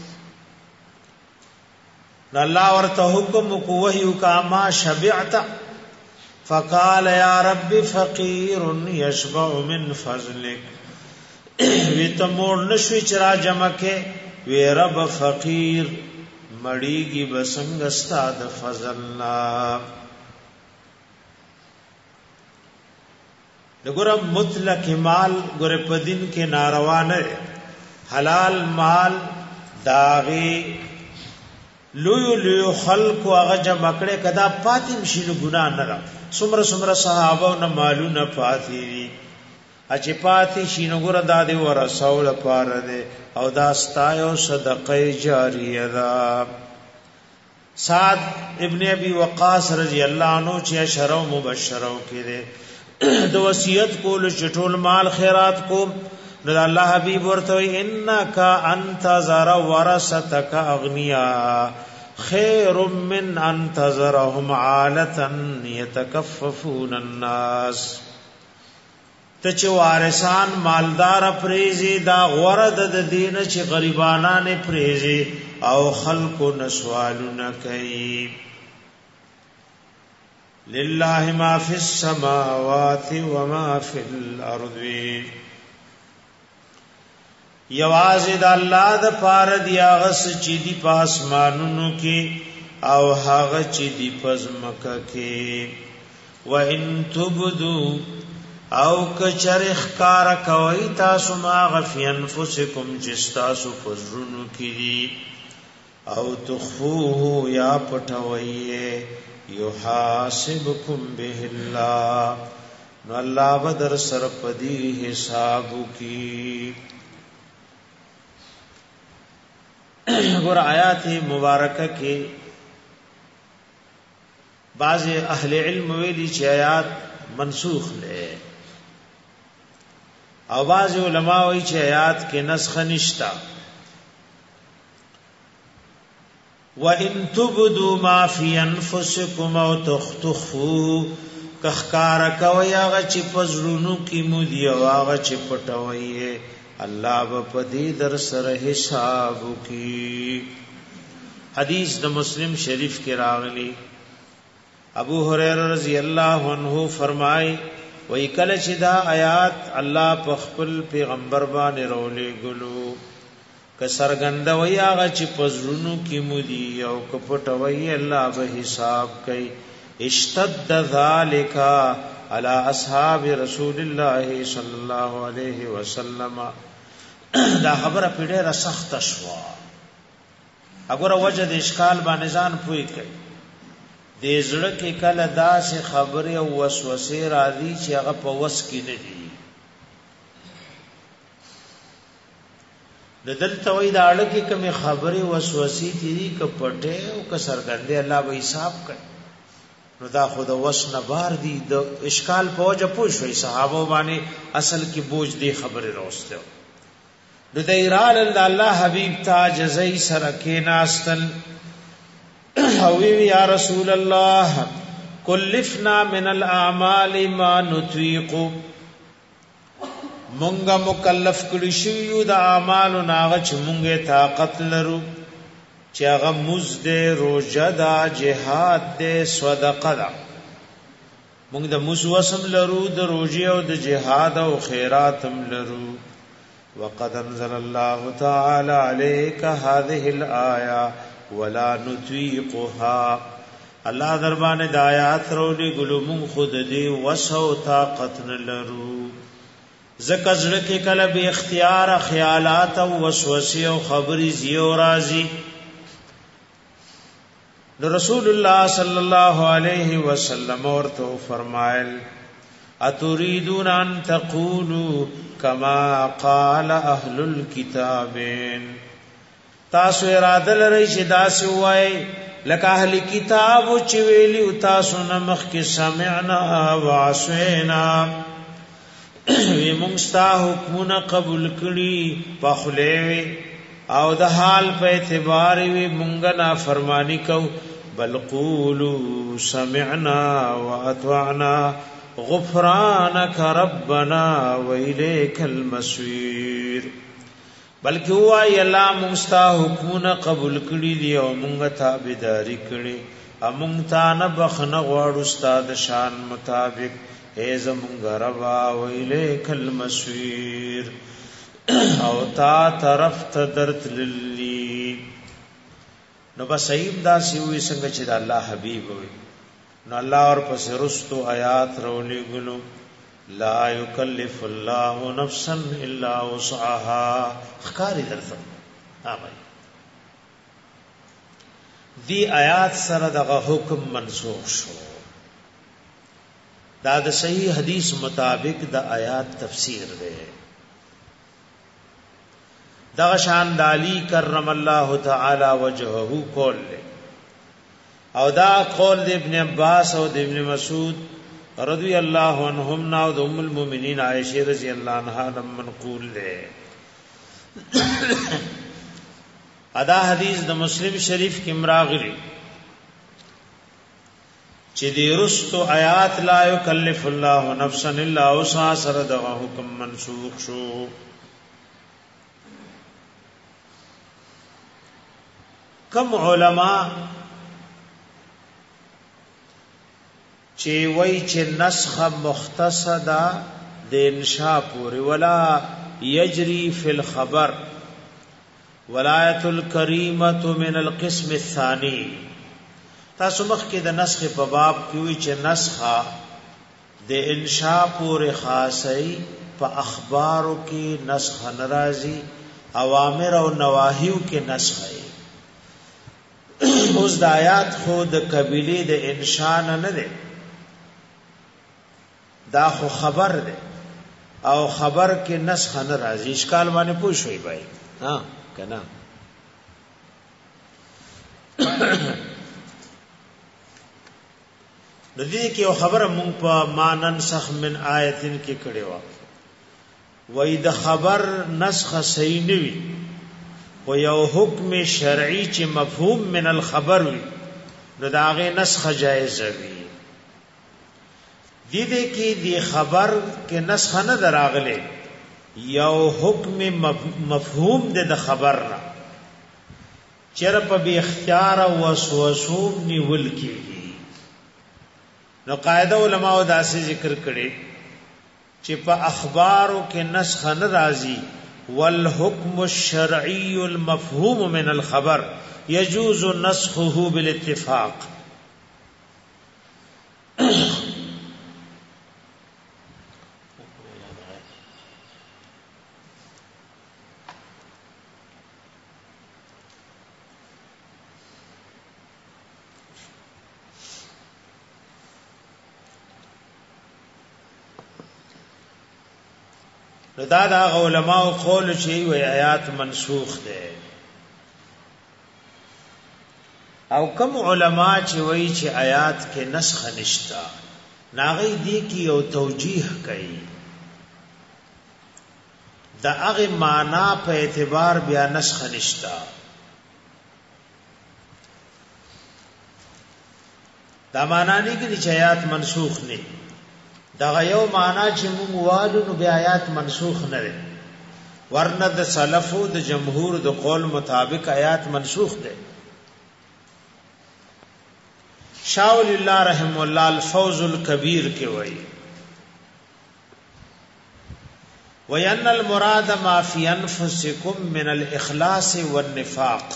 S1: نو الله ورته حکم کو وحی کا ما شبعت فقال یا رب فقیر یشبع من فضلک وی ته مور نشوی چرا جمع کې وی رب فقیر مړیږي بسنګ استاد فضلنا. دغه مطلق مال ګره پدین کې ناروا نه حلال مال داغي لوی لوی خلق هغه جمع کړي کدا پاتیم شینو ګنا نه را سمره سمره صحابه نه مالونه پاتې اچ پاتې شینو ګر دادې ور رسول پاره ده او دا ستایو صدقه جاریه ده. سعد ابن ابي وقاص رضی الله عنه چې شرو مبشرو کړي د وصیت کول چټول مال خیرات کو نو الله حبیب ورته انک انت زر ورثتک اغنیا خیر من انت زرهم عالتا يتكففون الناس. ته چې وارثان مالدار پریزي دا غرد د دین چې غریبانان پریزي او خلق نسوالونه کوي. لله ما فی السماوات وما فی الارض یواز د الله د پاره دی هغه چې دی پاسمانونو کې او هغه چې دی پزمکه کې. و ان تبدو او کچرخ کار کوي تاسو ما غفی انفسکم جستاسو پزرونو کې او تخفوه یا پټوي یحاسبکم به الله نو الله بدر سر پدی حساب کی. ګور آیات مبارکه کې بعض اهل علم ویلي چې آیات منسوخ لې او بعض علما وایي چې آیات کې نسخ نشتا. وَإِن تُبْدُوا مَا فِي أَنفُسِكُمْ أَوْ تُخْفُوهُ کخکار کوي هغه چې پزړونو کې مو دی او هغه چې پټوي الله په دې در سره حساب کی. حدیث د مسلم شریف کې راغلی ابو هريره رضی الله عنه فرمای وای کله چې دا آیات الله په خپل پیغمبر باندې رولې ګلو ک سرګند وای هغه چې پزړونو کې مو دی او کپټوي الله به حساب کوي. اشتد ذالک علی اصحاب رسول الله صلی الله علیه وسلم دا خبره پیډه را سخت شو. اگر وجه د اشکال باندې ځان پوي کوي د زړه کې کله داسې خبره او وسوسه راځي چې هغه په وس کې نه دي. د دلته وای دا اړه کې کوم خبره وسوسه دي ک پټه او ک سرګندې الله به حساب کوي. نو دا خود وس نه بار دي د اشکال په وجه پوښوي صحابه باندې اصل کې بوج دی خبره راوسته. د دیرال الله حبیب تاج زئی سره کې ناستل او یا رسول الله کلفنا من الاعمال ما نطيق مونږه مکلف کړی شو یو د اعمالو ناغه چې مونږه طاقت لرو چې هغه مزد روزه دا جهاد دې صدقه دا مونږ د مسوسم لرو د روزي او د جهاد او خیراتم لرو. وقد انزل الله تعالى عليك هذه الايه ولا نطيقها الله دربانه د آیات رولي ګلوم خود دې وسو طاقت نه لرو. زکه زړه کې کله به اختیار خیالات او وسوسې او خبرې زیو راځي. نو رسول الله صلی الله علیه وسلم ورته فرمایل اتريدون ان تقولوا كما قال اهل الكتابين، تاسو اراده لرئ چې داسې وایي لکه اهل کتاب چې ویلي تاسو نه مخکې سمعنا وعصینا، وی مونږ ستا حکمونه قبول کړي په خوله او د حال په اعتبار وی مونږ نافرمانی کو، بل قولوا سمعنا واطعنا غفرانك ربنا وإليك المصير، بلکې وای الله مونږ ستا حکمونه قبول کړي دي او مونږ تابعداري کړي، مونږ ته نه بخنه غواړو استاد شان مطابق، اے زمونږ ربا وإليك المصير، او تا طرف ته درتللی. نو بس ایب دا سی وی څنګه چې د الله حبیب وي. نو الله اور پس رستو آیات رولې ګلو لا یکلف الله نفسا الا وسعها، خکاری درته ها بھائی دی آیات سره دغه حکم منسوخ شو. دا د صحیح حدیث مطابق د آیات تفسیر ده. دغه شان د علی کرم الله تعالی وجهه کول او دا قول د ابن عباس او د ابن مسعود رضی الله عنهم نا او د ام المؤمنین عائشہ رضی الله عنها منقول له. ادا حدیث د مسلم شریف کې مراغلی چې د رستو آیات لا یکلف الله نفسا الا وسعها سره د حکم منسوخ شو. کم علما چی وی چی نسخ مختصدا د انشاء پوری ولا یجری فی الخبر ولایت الکریمت من القسم الثانی. تاسو مخ کې د نسخ په باب کې وی چی نسخه د انشاء پوری خاصی په اخبارو کې نسخ ناراضی، اوامر او نواهیو کې نسخ ای. اوس د آیات خود قبیله د انشاء نه ده، دا خو خبر ده او خبر کې نسخ نه راځي. اشکال باندې پوښوي بھائی ها کنه. د دې کې یو خبره مونږ په مانن سخ من آیتن کې کړي و وای د خبر نسخ صحیح نه وي و یو حکم شرعي چې مفهوم من الخبر وي نو دا غي نسخ جایز وي. دې کې دی خبر کې نسخ نه دراغله، یو حکم مفهوم د خبر نه چر په بی اختیار او وسوسو نیول کیږي. نو قاعده علماء داسې ذکر کړي چې په اخبارو کې نسخ نه راځي، والحكم الشرعي المفهوم من الخبر يجوز نسخه بالاتفاق. دا دا علماء قول شي وی آیات منسوخ ده، او کم علماء چې وی چې آیات کې نسخ نشتا ناغي دی کی یو توجیه کوي دا هغه معنا په اعتبار بیا نسخ نشتا. دا معنا نه کې چې آیات منسوخ نه، دا یو معنا چې موږ وایو نو بیا آیات منسوخ نه ده، ورنه د سلفو د جمهور د قول مطابق آیات منسوخ ده. شاول الله رحم الله الفوز الكبير کې وایي وَيَنَّ الْمُرَادَ مَا فِي أَنفُسِكُم مِّنَ الْإِخْلَاصِ وَالنِّفَاقِ.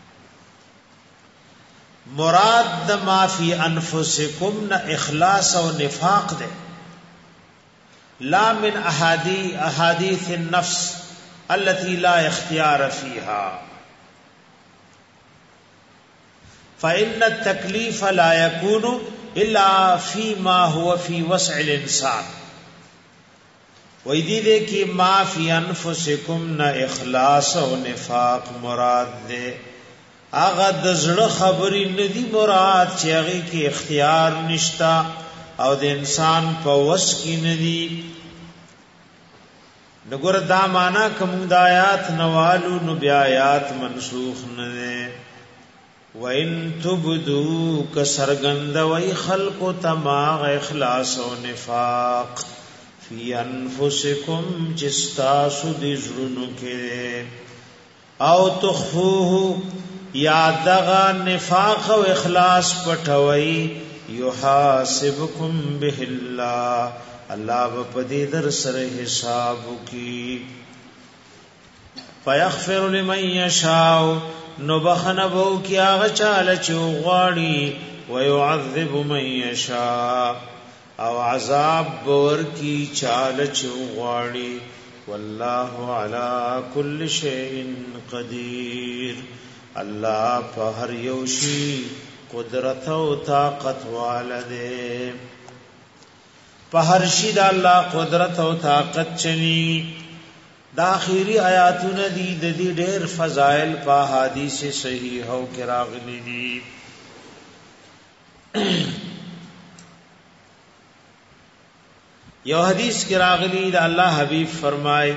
S1: مراد ما فی انفسکم نہ اخلاص او نفاق دے، لا من احاديث النفس التي لا اختيار فيها، فإن التكليف لا يكون الا فيما هو في وسع الانسان. ویدی دے کی ما فی انفسکم نہ اخلاص و نفاق مراد دے، آغا دزړه خبری ندی مراد چې هغه کې اختیار نشتا او د انسان په وس کې ندی. نګور دا معنا کوم د آیات نوالو نو بیا آیات منسوخ نه ده. وَإِن تُبْدُوا كَسَرْغَنْدَ وَإِ خَلْقُ تَمَاغ اخلاص و نفاق فی انفسکم جستاسو دی زرنو کے او تخفوه یا دغا نفاق و اخلاص پٹھوئی یحاسبکم به اللہ، اللہ بپدی در سر حساب کی. فیغفر لمن یشاء نو بخنبو کی آغا چال چوغاڑی ویعذب من یشاء او عذاب بور کی چال چوغاڑی. واللہ علی کل شیء قدیر، اللہ په هر یو شی قدرت او طاقت والده. په هر شی د الله قدرت او طاقت چلی. دا اخیری آیاتونه دي د دې ډېر فضائل په حدیث صحیحو کې راغلي دي. یو حدیث کې راغلی د الله حبیب فرمای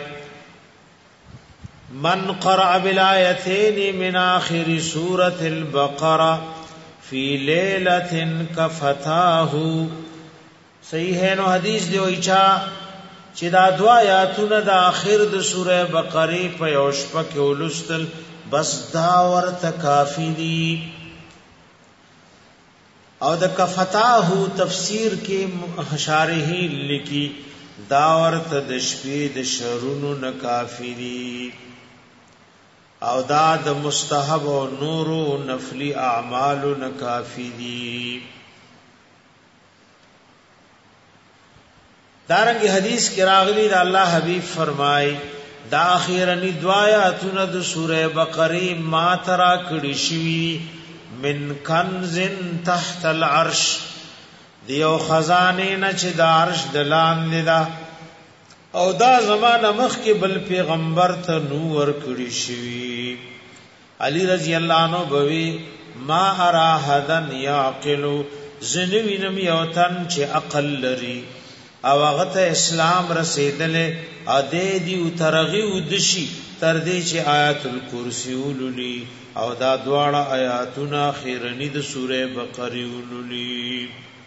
S1: من قرأ بالآیتین من آخر سورة البقرة فی لیلة کفتاه. صحیح ہے نو حدیث دی ویچا چې دا دعا آیاتونه د آخر د سوره بقره په یو شپه کې ولستل بس دا ورته کافی دي. او د کفتاه تفسیر کې شارحین لیکي دا ورته د شپې د شرونو نه کافی دي، او دا د مستحب او نورو نفلی اعمالو نه کافی دي. دارنګ حدیث کې راغلی دا الله حبیب فرمای دا اخیرنی دعایاتونه د سوره بقره ما ترا کړي شوی من کنز تحت العرش، دیو خزانه نه چې د عرش دلان لیدا، او دا زمانه مخ کې بل پیغمبر ته نور کړي شوی. علی رضی الله عنه بوي ما ارا حدن یعقل، زنوینم یوتن چې عقل لري او هغه ته اسلام رسیدلې اده دی ترغی ودشي تر دې چې آیات الکرسی ولولي او دا دواړه آیاتونه اخیرنی د سوره بقره ولولي.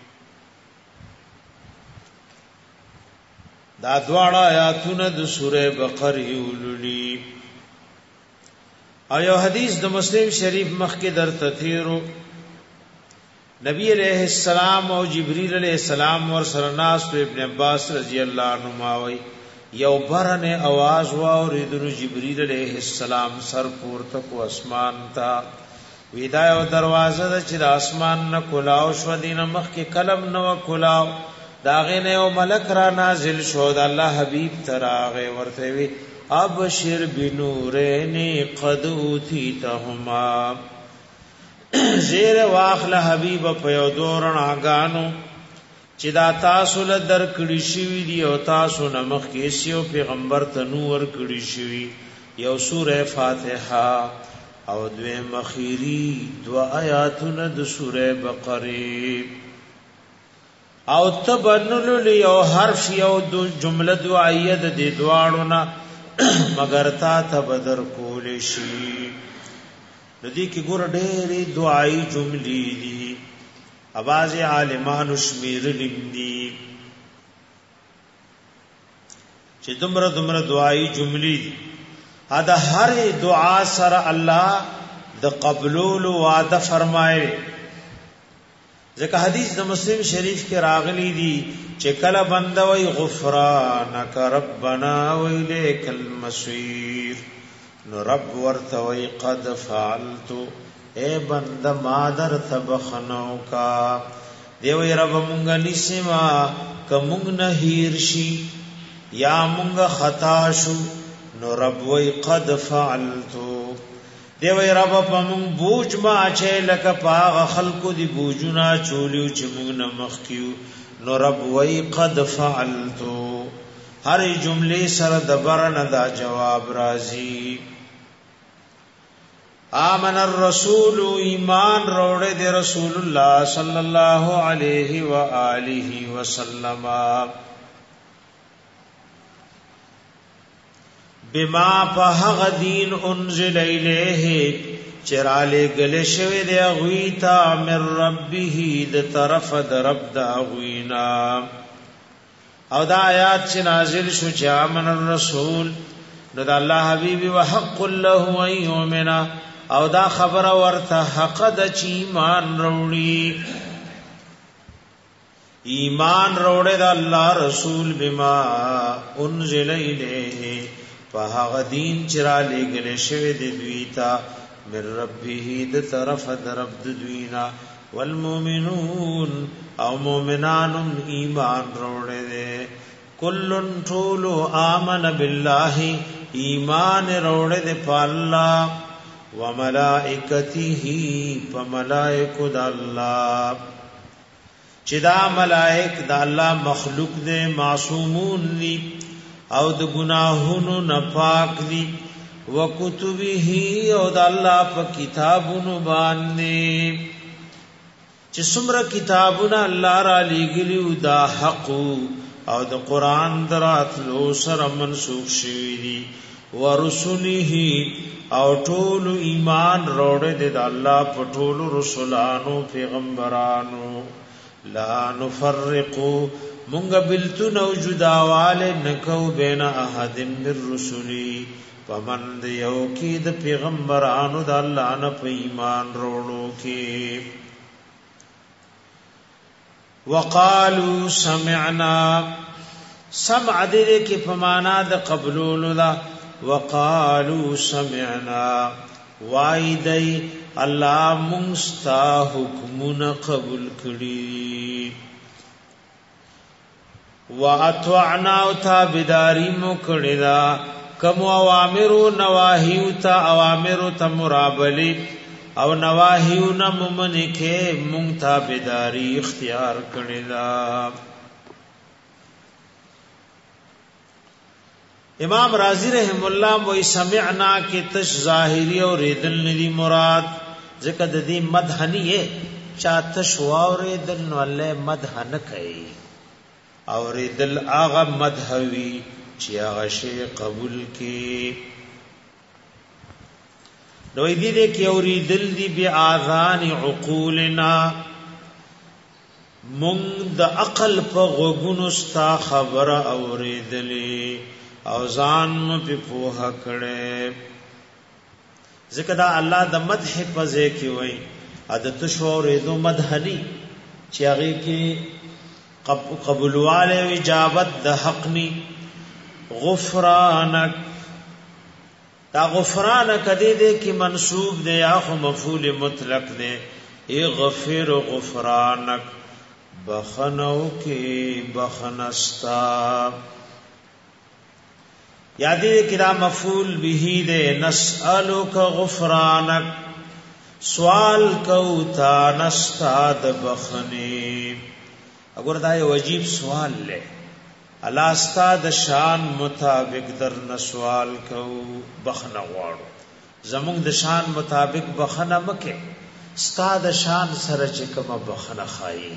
S1: دا دواړه آیاتونه د سوره بقره ولولي. او یو حدیث د مسلم شریف مخکې در تثیرو نبی علیہ السلام او جبرائیل علیہ السلام ور سره ناس ابن عباس رضی اللہ عنہما وی یو برن आवाज واوریدو. جبرائیل علیہ السلام سر پورته کو اسمان تا ویدای او دروازه د چې د اسمان نه کلاو شو دینه مخ کې کلم نو کلاو داغه نه او ملک را نازل شو د الله حبیب تراغه ورته وی ابشر بنورین قد اوتیتهما، زیر واخل حبیب په یو دورن اگانو چې دا تاسو له درکړی شوی دی او تاسو نمخ کې سیو پیغمبر ته نور کړی شوی. یو سوره فاتحه او دوی مخیری دو آیاتونه د سوره بقره او تبنل یو حرف یو دو جمله دعایه د دواړو نه مگر تا تبدر کول شي. ندی کی ګور ډېرې دعای جملې دي، اواز عالمان شمیر لیندي چې دمر دعای جملې دي. دا هر دعا سره الله د قبول وعده فرمایي. ځکه حدیث د مسلم شریف کې راغلی دی چې کله بنده وي غفرانک ربنا وإلیک المصیر، نو رب ورته وی قد فعلت، اے بنده ما در تبخنو کا دی وی رب مونږ نسما کوم نه هیر شي یا مونږ خطا شو نو رب وی قد فعلتو دی وی رب په مونږ بوج ما چې لکه پاغه خلقو دی بوجنا چولیو چې مونږ نه مخکیو نو رب وی قد فعلتو هر جمله سره د برن دا جواب راځي آمن الرسول ایمان روڑے دے رسول اللہ صلی اللہ علیہ وآلہ وسلم بما پہغ دین انزل الیہ چرالے گلے شوی دے اغویتا من ربیہ دے طرف در رب دا اغوینا او دا آیات چی نازل شو چی آمن الرسول نو دا اللہ حبیبی وحق اللہ ان یومنا او دا خبر ورته حق د چی ایمان روړې د الله رسول بما انزل الیه په هغه دین چې را لېږل شوی دی دوی ته من ربه د طرف د رب د دوینا والمؤمنون او مؤمنانم ایمان روړې دي کلن طول آمن بالله ایمان روړې دي په الله وملائکته فملائک د الله چې دا ملائک د الله مخلوق دي معصومون دي او د گناهونو نه پاک دي وکتبه او د الله په کتابونو باندې چې څومره کتابونه الله را لېږلي دا حق او د قران دراتلو سره منسوخ شوی دي ورسله او ټول ایمان روړې د الله په ټول رسولانو پیغمبرانو لا نفرقو مونږ بلتو نو جداواله نکو بین احد من رسلی پمند یو کې د پیغمبرانو د الله نه په ایمان روړو کې وقالو سمعنا سمع دې کې په معنا د قبولولو دا وقالو سمعنا وایدای الله مونستا حکمونه قبول کړي واطعنا او تابعداري مو کړي دا کوم اوامر او نواهی او اوامر ته مرابلی او نواهی او نممن کې مونږ تابعداري اختیار کړي دا امام رازی رحم الله وی سمعنا کې تش ظاهری او ریدل ندی مراد ځکه د دې مدح نه یې چاته شو او ریدل نو الله مدح نه کوي او ریدل هغه مدح وی چې هغه شی قبول کی نو دې کې او ریدل دی بی اذان عقولنا مونږ د عقل په غوګونو ستا خبره اوریدلې او ځان په پوها کړه ذکر دا الله د مدح په ځای کې وای عادت شوره دو مدحنی چې هغه کې قبولواله اجابت د حقنی غفرانک دا غفرانک دې کې منصوب دی یا خو مفعول مطلق دی اغفر غفرانک بخنو کې بخنستا یادی کرا مفعول به دے نسألک غفرانک سوال کو تا نستاد بخنی اگر دا یو عجیب سوال لے اللہ استاد شان مطابق در نسوال کو بخنه غواړو زمونږ د شان مطابق بخنه مکه استاد شان سره چې کوم بخنه خایي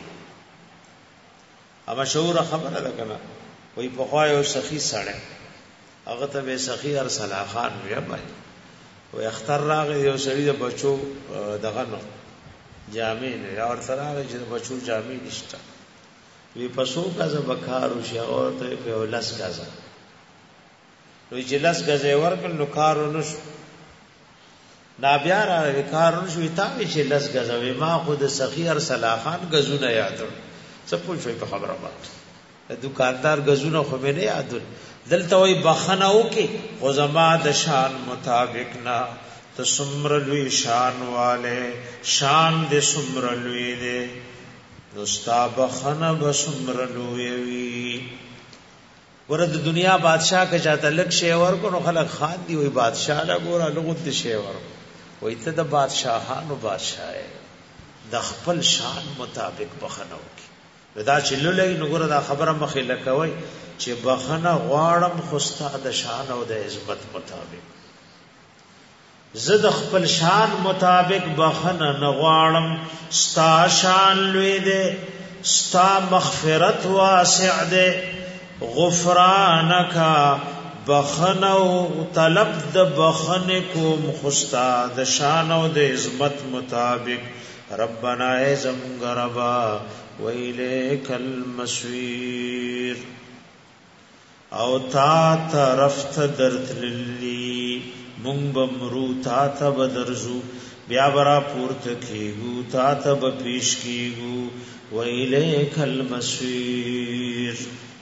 S1: اما شعور خبره ده کنه وای په خوا یو سخی سړی هغه ته به سخی ارسلا خان وی بای و اختر راغی یو سړی د بچو دغه نو جامع نه اور سره چې بچو جامع نشته وی پسو کازه بکارو شي او ته په لاس کازه وی جلاس غزه ورکل نو کارونو نابیا را کارونو شو تا چې لاس غزه وی ما خود سخی ارسلا خان غزونه یادو څه پوښوي په خبره باندې دکاندار غزونه خو مې نه یادو دلته وی بخنه وکي خو زما د شان مطابق نا تسمر لوی شان والے شان دې سمر لوی دې نستا بخنه بسمر لوی وی ورته دنیا بادشاہ که چاته لک شی ورکو نو خلک خان دی وای بادشاہ لا ګوره لغت دی شی ورکو وای ته د بادشاہانو بادشاہ د خپل شان مطابق بخنو کی دا چې لولې نو ګوره دا خبره مخې لکوي چې بخنه غواړم خوستا د شان او د عزت مطابق زه د خپل شان مطابق بخنه نه غواړم ستا شان لوی دی ستا مغفرت واسع دی غفرانک بخنو طلب د بخنه کوم خوستا د شان او د عزت مطابق ربنا ازم غربا ویلیک المصیر او تا طرف ته درتللی مونږ بمرو تا ته بدرزو بیا برا پورته کیګو تا ته به پیش کیګو ویلیک المصیر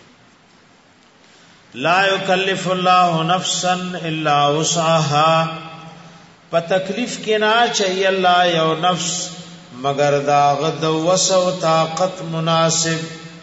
S1: لا یکلف الله نفسا الا وسعها په تکلیف کې نه چي الله یو نفس مگر داغ د وسع طاقت مناسب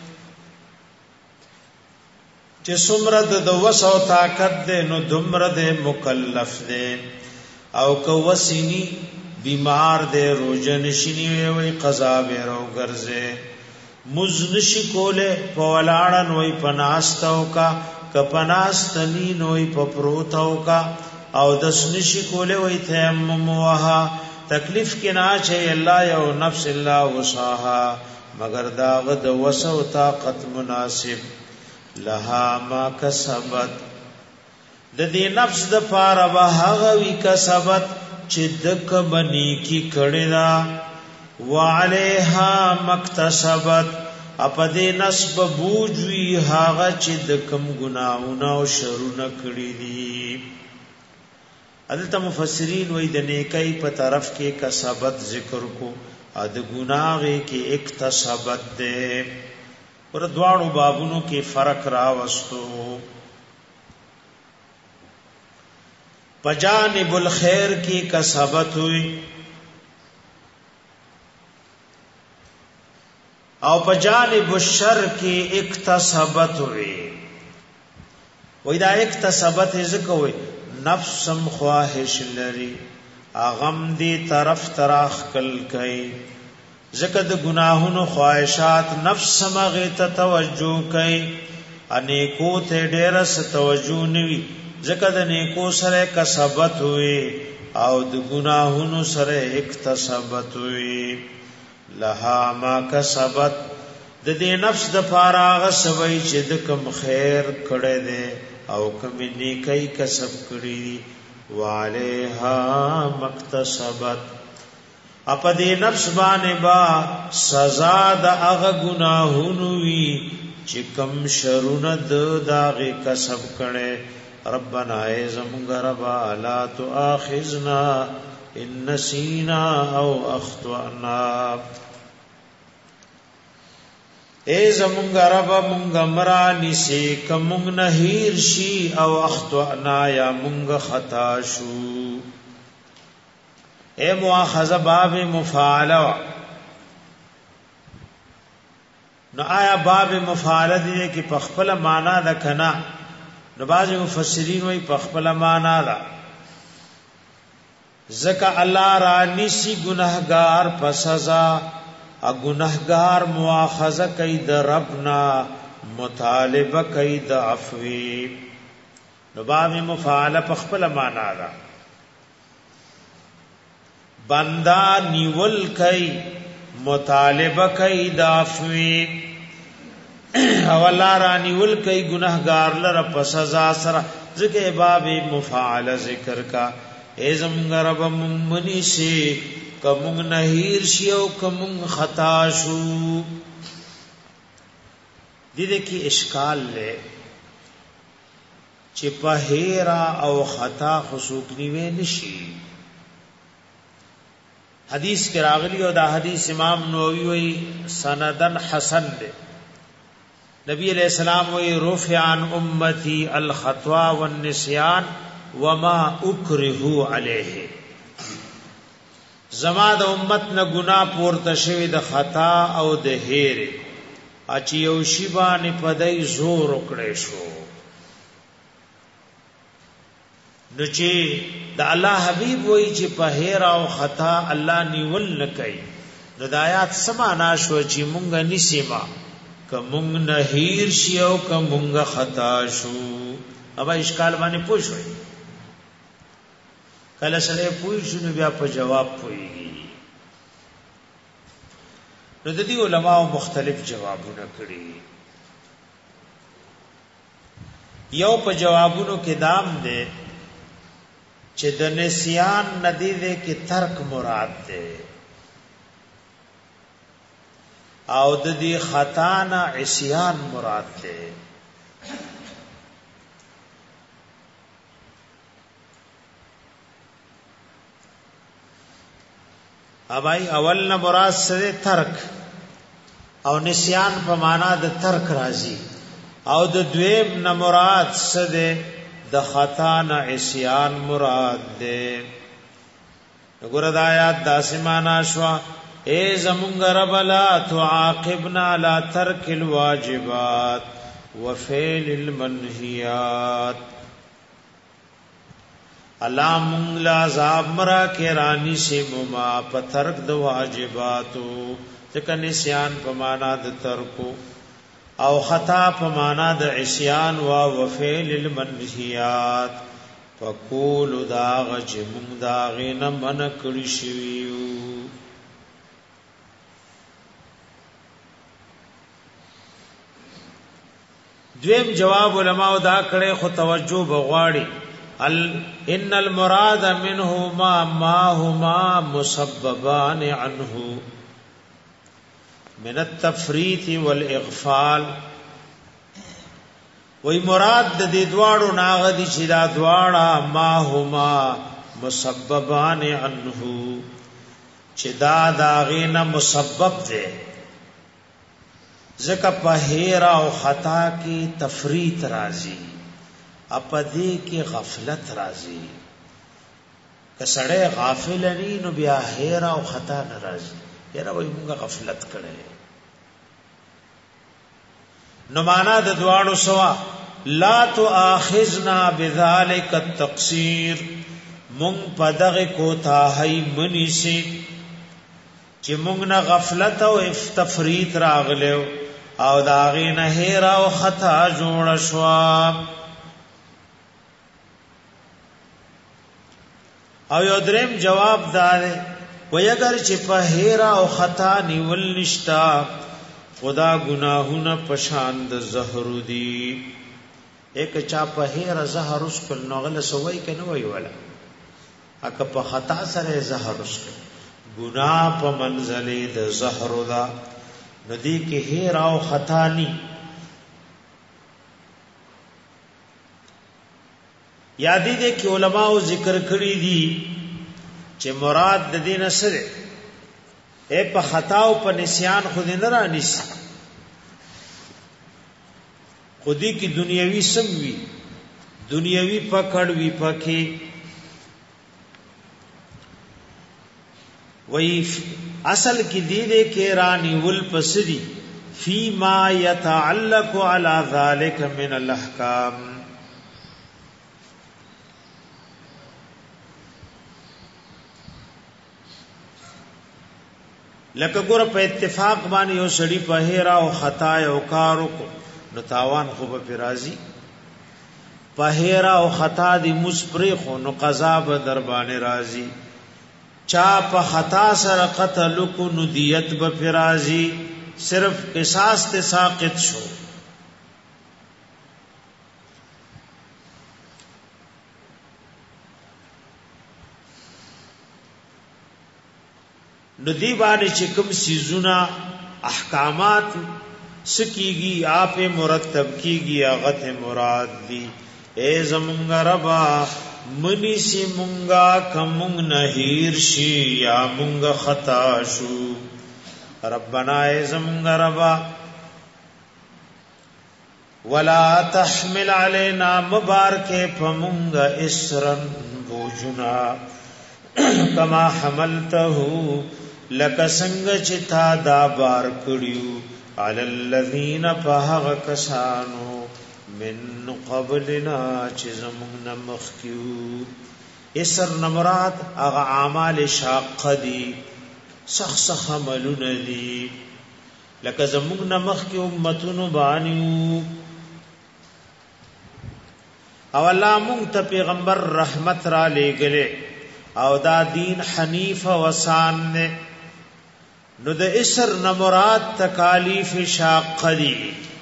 S1: چې څومره د وسع طاقت ده نو دومره د مکلف ده او کو وسینی بیمار ده روزن شینی وي قضا به رو ګرځي مزنشی کوله په ولاړن وي پناستو کا کپناستنی نوې په پروتاو کا او دسنشی کوله وي تیمم وها تکلیف کې نه چې الله یو نفس الا وسعها مگر داغه د وسع او طاقت مناسب لها ما کسبت د دې نفس د پاره به هغه وی کسبت چې دک بنی کی کړه دا وعليها مکتسبت اپدې نسب بوجوي هغه چې د کم ګناونه او شرونه کړی دي دلته مفسرین وای د نیکۍ په طرف کې کسبت ذکر کو ا د ګناغه کې اکتسبت ده پر دواړو بابونو کې فرق راوستو پجانب الخير کې کسبت ہوئی او پجانب الشر کې اکتسبت ہوئی وای دا اکتسبت ذکر ہوئی نفسم خواہش لري اغم دی طرف تراخ کل کئی زکد گناہونو خواہشات نفس مغی تا توجہ کئی انیکو تے ڈیرس توجہ نوی زکد نیکو سرے کسبت ہوئی او د گناہونو سرے اکتسبت ہوئی لها ما کسبت د دې نفس د پاراغ سوي چې د کم خیر کړه دے او کم نیکی کسب کړي وعليها مکتسبت اپا دې نفس باندې با سزا د هغه گناهونو وی چې کم شرونه د داغه کسب کړي ربنا ازمغ ربا لا تؤاخذنا ان نسینا او اخطأنا اے زمونږ رب مونږ مرا نسی کوم نهیر شي او اخطأنا یا مونږ خطا شو اے مؤاخذه باب مفاعله نو آیا باب مفاعله دې کې په خپل معنا ده کنا نو بعض مفسرین وایي په خپل معنا ده زکه الله را نسی گنہگار په سزا ا گنہگار مؤاخذه کوي د ربنا مطالبه کوي د عفوی نو باب مفاعله په خپل معنا ده بندا نیول کوي مطالبه کوي د عفوی او الله را نیول کوي گنہگار لره په سزا سره ځکه باب مفاعله ذکر کا ای زمونږ رب مونږ شي کمونږ نهیر شي او کمونږ خطا شو دې کې اشکال لې چې په هیرا او خطا خصوص نیوي نشي حدیث کې راغلی او دا حدیث امام نووي وی سندن حسن دی نبی علیہ السلام وی رفع عن امتی الخطا والنسیان وما اکرهوا علیه زما د امت نه ګناه پورته شوی د خطا او د هیر اچ یو شی باندې پدای زور وکړې شو نو چې د الله حبیب وای چې په هیر او خطا الله نیول نه کوي نو د آیات سمانا شو چې مونږ نسیما که مونږ نه هیر شي او که مونږ خطا شو اوبه اشکال باندې پوښوي کله سره پوښ نو بیا په جواب پويږي نو د دې علماء مختلف جوابونه کړي یو په جوابونو کې دام ده چې د نسیان ندی ده کې ترک مراد ده او د دې خطا نه عصیان مراد ده ابای اول نه مراد سره ترک او نسیان په معنا د ترک راځي او د دویم نه مراد سره د خطا نه عصیان مراد ده وګوره د آیات داسمانا شوا اے زمونږ رب لا تعاقبنا على ترک الواجبات وفعل المنهیات الله مونږ لا عذاب مرا کې رانی سے مما په ترک د واجباتو ځکه نسیان په معنا د ترکو او خطا په معنا د عصیان او وفعل المنهیات فقول داغ چې مونږ داغې نه من کړی شویو دویم جواب علماء دا کړي خو توجه بغواړي ان المراد منهما ما هما مسببان عنه من التفریط والاغفال وی مراد د دې دواړو ناغدي چې دا دواړه ما هما مسببان عنه چې دا داغینه مسبب دي ځکه په هیر او خطا کې تفریط راځي اپدې کې غفلت راځي کسړې غافل نه نو بیا هیر او خطا ناراضي یره وای موږ غفلت کړي نو معنا د دواړو سوا لا تؤاخذنا بذلك التقصير مونږ پدغه کوتاهی منی سي چې مونږ نه غفلت او تفریط راغلو او داغه نه هیر او خطا جوړ شو او یو دریم جواب دار وی اگر چې په هیر او خطا نیول نشتا خدا گناہونا پشان د زهر دی ایک چا په هیر زهر اسکل نغل سوئی که نوی ولا اکا په خطا سره زهر اسکل گناہ په منزلی د زهر دا ندی که هیر او خطا نی یادی دے کہ علماء ذکر کړی دي چې مراد د دین سره اے په خطا او په نسیان خود نه را نسی خودی کی دنیاوی سم وی دنیاوی پکړ وی پکې وی اصل کی دیده کې رانی ول پسدی فی ما یتعلق علی ذلک من الاحکام لکه ګور په اتفاق باندې یو سړی په هیرا او خطا او کارو کو نو تاوان خو به راضی په هیرا او خطا دی مسپری خو نو قضا به در باندې راضی چا په خطا سره قتل کو نو دیت به راضی صرف قصاص ته ساقط شو ندی باندې چې کوم سيزونه احکامات سکیږي آپ مرتب کیږي هغه مراد دي اے زمونږ ربا منی سی مونږه کوم نهیر شي یا مونږه خطا شو ربنا اے زمونږ ربا ولا تحمل علينا مبارک فمونږه اسرن بوجنا کما حملته لک څنګه چې تا دا بار کړیو علی الذین فهغ کسانو من قبلنا چې زمونږ نه مخکیو. اسر نمرات اغا اعمال شاقه دي، سخ عملونه دي، لکه زمونږ نه مخکې امتونو باندې او الله مونږ ته پیغمبر رحمت را لېږلې او دا دین حنیف و آسان نه. نو د اسر نه مراد تکالیف شاقه دي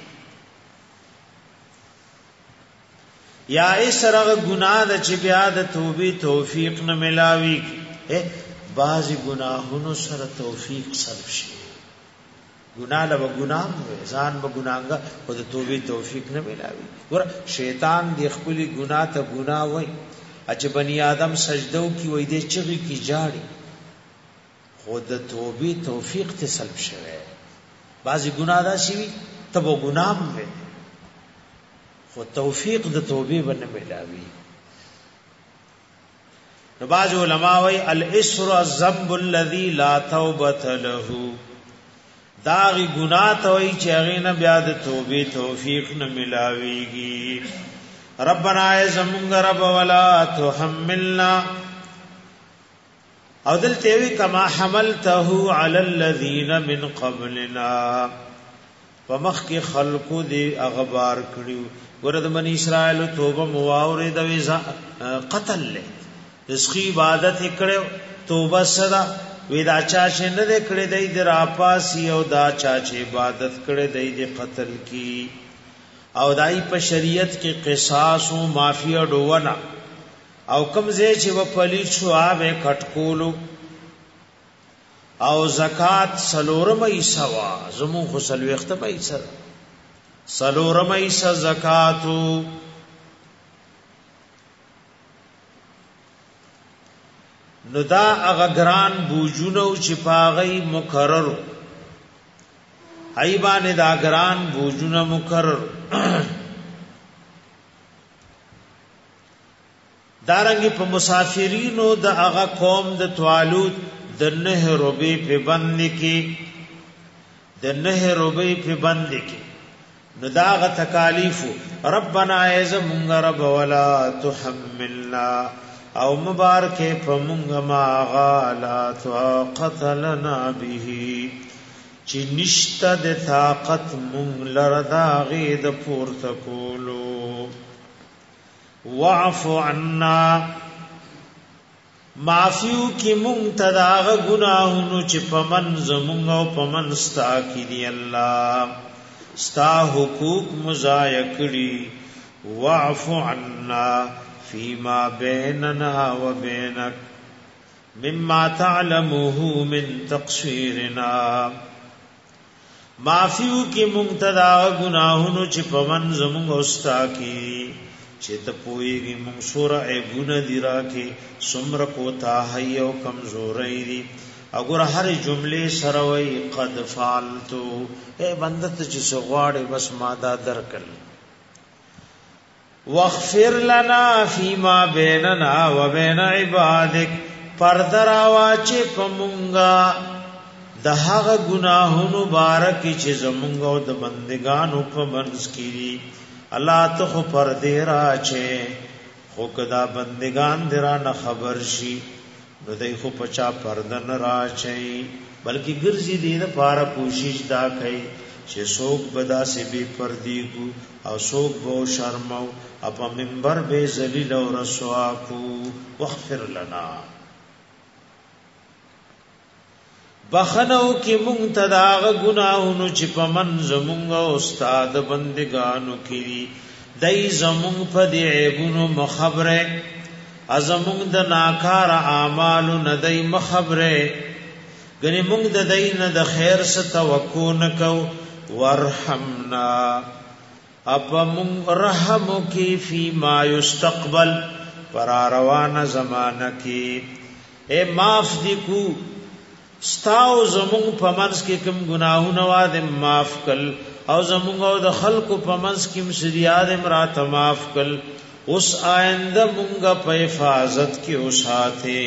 S1: یا اسر هغه ګناه د چې بیا د توبې توفیق نه ملاوي. بعضی گناہونو سره توفیق سلب شي، گناہ له گناہ ځان به ګناګه او د توبې توفیق نه ملاوي. ور شیطان دی خپل گناہ ته گناہ وای، چې بنی آدم سجدو کی وای دې چغي کی جاړي، خود توبې توفیق ته سلب شوه. بعضی گناہ دا شي ته به گناہ وي خو توفیق د توبې باندې ملاوي. نو باز علماء وی الاسر الذنب الذي لا توبه له، داغی گناہ ته وی چې هغه نه بیا د توبې توفیق نه ملاويږي. ربنا ازمغ رب ولا تحملنا، او دلته وی کما حملته على الذين من قبلنا، ومخ کې خلقو دی اغبار کړیو. ګوره د بنی اسرائیل توبه مواورې د ویزا قتل له رزقی عبادت کړو، توبه صدا ودا چا چې نه کړې دی در اپاسی او دا چا چې عبادت کړې دی د قتل کی، او دای په شریعت کې قصاص او معافی ډوونه، او کمزې چې و پلیت شو اوه کټکولو، او زکات سلورم ایسوا زمو خسل وخت به ایسر سلورم ایس زکاتو. نو دا اغگران بوجونو چی پاغی مکرر، ایبان دا گران بوجونو مکرر. دارنگی پا مسافرینو دا اغا قوم دا توالود دا نه روبی پی بند کی، دا نه روبی پی بند کی. نو دا اغا تکالیفو ربنا ایزمونگ رب ولا تحملنا، او مبارک پمونگ ما غالا طاقت لنا به، چی نشتا د طاقت مونگ لردا غید پورتکولو. وعفو عنا، معفیو کی مونگ تداغ گناہونو چی پمن زمونگ او پمن ستا کی دی اللہ ستا حقوق مزایکڑی. وعفو عنا فيما بيننا وبينك مما تعلمه من تقصيرنا، معفیو کی منتدا گناہونو چی پمن زمونگ استا کی چی تپوئیگی منصور عیبون دی راکی سمر کو تاہی و کمزوری دی. اگر ہر جملے سروئی قد فعلتو، اے بندت چی سغوار بس مادا درکل. واغفر لنا فيما بيننا وبين عبادك، پردر واچه پمونگا دهغه گناهونو بارکی چې زمونږ او د بندگانو په منځ کې دي. الله ته خو پردې راچه، خو کدا بندگان درا نه خبر شي نو دای خو پچا پردن راچي، بلکې ګرځي دې د پاره کوشش دا کوي چې څوک بدا سے بے پردی کو او څوک بو شرمو اپا منبر بے ذلیل و رسوا کو. واغفر لنا، بخنو کی منتداغ گناہونو چی پا من زمونگ استاد بندگانو کی دی زمونگ پا دی عیبونو مخبرے، ازمونگ دا ناکار آمالو ندی مخبرے، گنی مونگ دا دی ند خیر ستوکو نکو. ورحمنا، اپا مونگ رحمو کی فی ما یستقبل پر آروان زمانہ کی، اے معاف دی کو ستاو زمونگ پمنس کی کم گناہو نوادم معاف کل، او زمونگ او د خلق پمنس کم سریادم رات معاف کل. اس آئندہ مونگا پا حفاظت کی اساتے.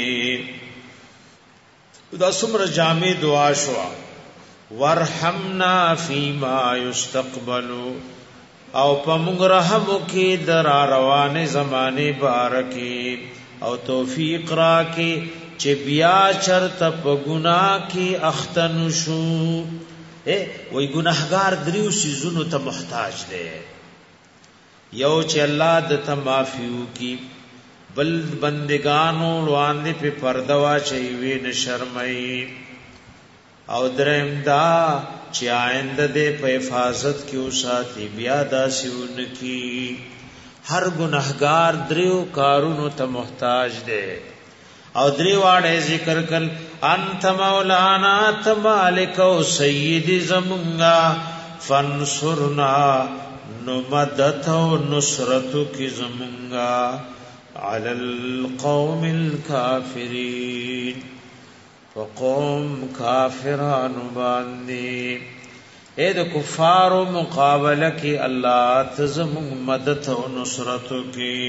S1: دا سمر جامع دعا شوا ورحمنا فیما یستقبلو. او پمږ رحم کی در روانه زمانه بارکی او توفیق را کی چې بیا چرته په ګناه کې اختن شو. وای ګناهګار دریو سيزونو ته محتاج دی، یو چې الله د تمافیو کی، بل بندگانو وړاندې په پرده واچي وي نه شرمای، او دریم دا چې آینده دې په حفاظت کې وساتي بیا داسون کی. هر ګناهګار دریو کارونو ته محتاج دی. او دری واړه ذکر کل انت مولانا ته مالک او سید زمونږه فانصرنا نو مدد او نصرت کی زمونږه علی القوم الکافرین فقوم کافرانو باندې اے د کفارو مقابله کی الله تزمون مدد او نصرت کی.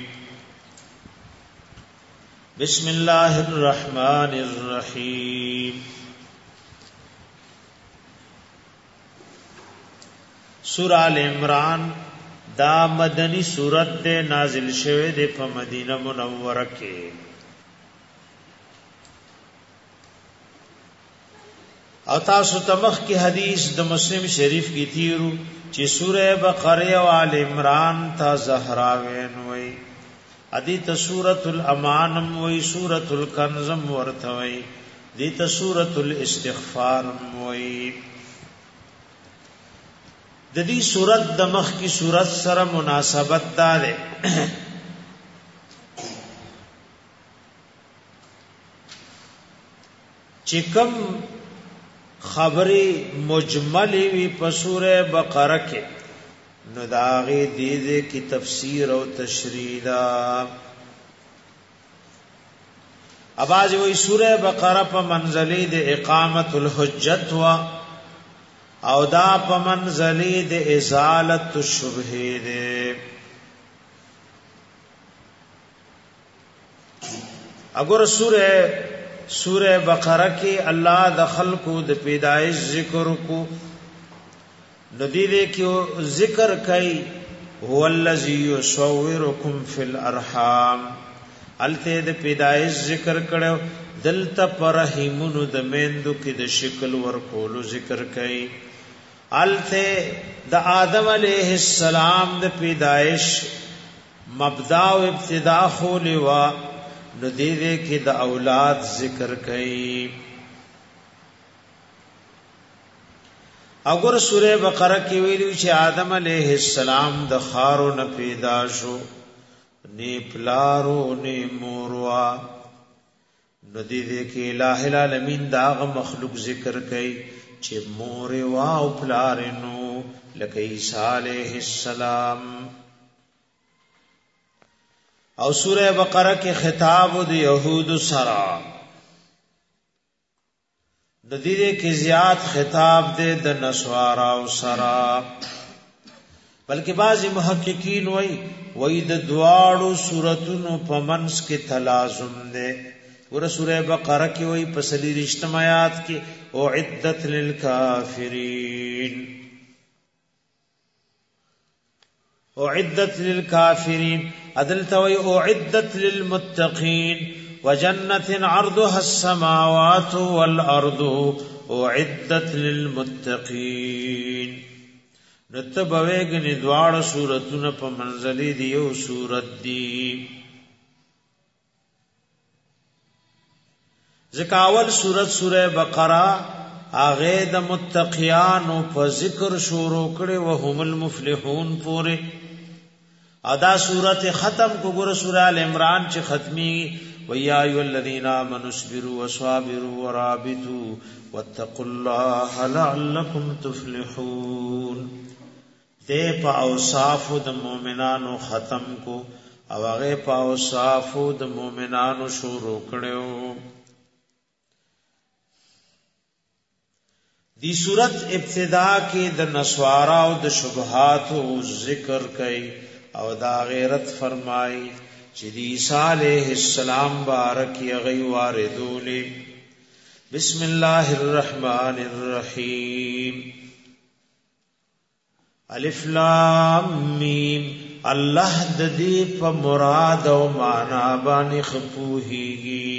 S1: بسم الله الرحمن الرحیم. سورہ ال عمران دا مدنی سورت دے نازل شوه دے په مدینہ منوره کې. او تاسو تمخ کی حدیث د مسلم شریف کی تیرو چې سورہ بقره او ال عمران تا زهراوین وای، ادیت سورۃ الامانم وای، سورۃ الکنزم ورتوي، دیت سورۃ الاستغفار وای. د دې سورۃ د مخ کی سورۃ سره مناسبت دار چې کوم خبري مجمل وی په سورہ بقره کې نو داغی دیده کی تفسیر او تشریح دا. اباز وی سورہ بقرہ پا منزلی دے اقامت الحجت و او دا پا منزلی دے ازالت الشبہ دے. اگر سورہ بقرہ کی اللہ دخل کو د پیدائش ذکر کو ندی دے کیو ذکر کئی هو الذی یصورکم فی الارحام، الته د پیدائش ذکر کړو، دلته پرهیمونو د میندو کې د شکل ورکولو ذکر کئی، الته د آدم علیہ السلام د پیدائش مبدا او ابتدا خو لوا ندی دے کې د اولاد ذکر کئی. اگر سورہ بقرہ کی ویلو چې آدم علیہ السلام د خارو نه پیدا شو، نی پلارو نی موروا، ندی دې کې الہ العالمین داغ مخلوق ذکر کړي چې موروا او پلارنو لکه عیسی علیہ السلام. او سورہ بقرہ کې خطاب د یهود سره د دې کې زیات خطاب دے د نسوارا او سرا، بلکې بعضی محققین وای د دواړو سوراتونو په منځ کې تلازم دے. ور سورہ بقرہ کې وای په 30 آیات کې اعدت للکافرین، اعدت للکافرین، عدلت وای اعدت للمتقین وجنت عرضها السماوات والارض اعدت للمتقین. نتبویگنی دوار سورتون پا منزلی دیو سورت دی. ذکاول سورہ بقرہ آغی د متقیانو پا ذکر شروع کرے وهم المفلحون پورے. ادا سورت ختم کو گر سورہ العمران چی ختمی وَيَا أَيُّهَا الَّذِينَ آمَنُوا اصْبِرُوا وَصَابِرُوا وَرَابِطُوا وَاتَّقُوا اللَّهَ لَعَلَّكُمْ تُفْلِحُونَ. دے پا اوصافو د مومنانو ختم کو او هغه پا اوصافو د مومنانو شروع کړو. دی صورت ابتدا کې د نسوارا او د شبهات او ذکر کوي او دا غیرت فرمای چې د عیسی علیہ السلام بارک یغی واردولی. بسم الله الرحمن الرحیم. الف لام میم الله د دې په مراد او معنا باندې خپوهيږي.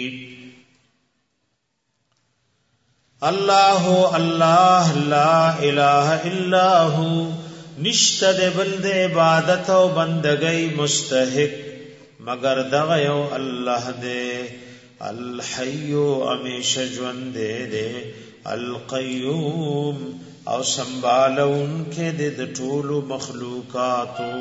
S1: الله الله لا اله الا هو نشته بل د عبادت او بندګۍ مستحق مگر دغه یو الله دې. الحي امیشه ژوند دې القیوم او سنبالون کې د ټولو مخلوقاتو.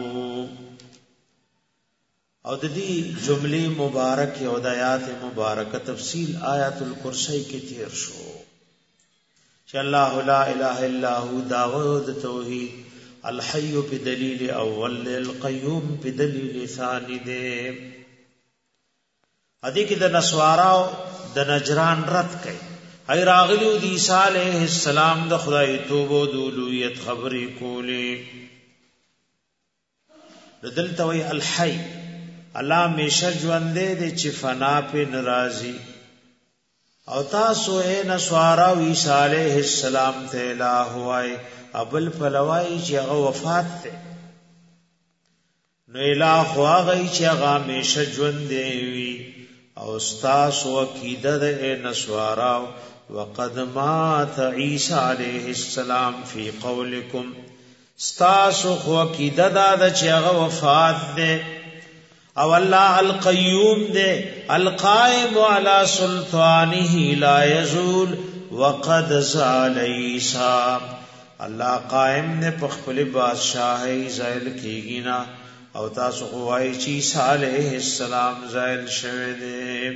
S1: او د دې جملې مبارک او د آیات مبارکه تفصیل آیات الکرسی کې تیر شو چې الله لا اله الا هو داود توحید، الحي بدلیل اول، القیوم بدلیل ثانی دے. ادي کې د نسواراو د نجران رد کړي ای راغلیو د عیسی علیہ السلام د خدای توبو د اولوہیت خبرې کولې. دلته وی الحي الله همیشه ژوند دی چې فنا په ناراضي. او تاسو اے نسواراو عیسی علیہ السلام ته الہ وای ابل فلوای چې هغه وفات ته نو الہ هغه چې هغه همیشه ژوند دی. او استاسو عقیده د نسواراو وقد مات عیسی علیہ السلام فی قولکم استاسو خو عقیده د چې هغه وفات ده. او الله القیوم ده القائم علی سلطانه لا یزول وقد زال عیسی. الله قائم نه په خپل بادشاہي زائل کیږي نه. او تاسو غواړئ چې عیسی علیہ السلام زائل شوه دی.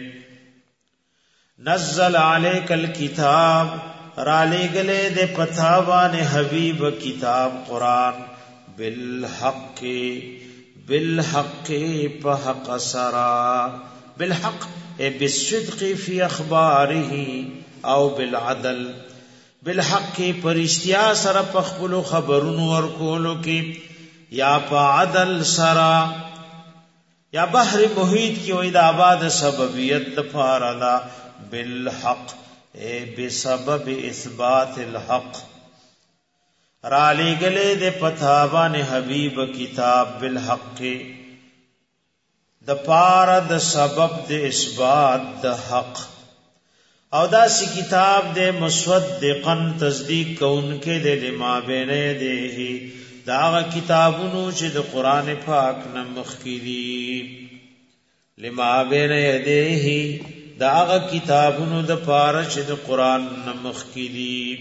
S1: نزل علیک الکتاب را لګلې د پتاوان حبیب کتاب قران بالحق بالحق په حق سرا بالحق بالصدق فی اخباره او بالعدل بالحق پرشتیا سره په خپل خبرونو ورکولو کې یا په عدل سرا یا بحر محیط کی وې د آباد سببیت د فارلا بالحق بسبب اثبات الحق را لګلې د پتاوان حبیب کتاب بالحق د پار د سبب د اثبات د حق. او دا سی کتاب د مصدقن تصدیق کونکه د لما بینه ده دا کتابونو چې د قران پاک نه مخکې لما بین یده دا کتابونو د پاره چې د قران نه مخکې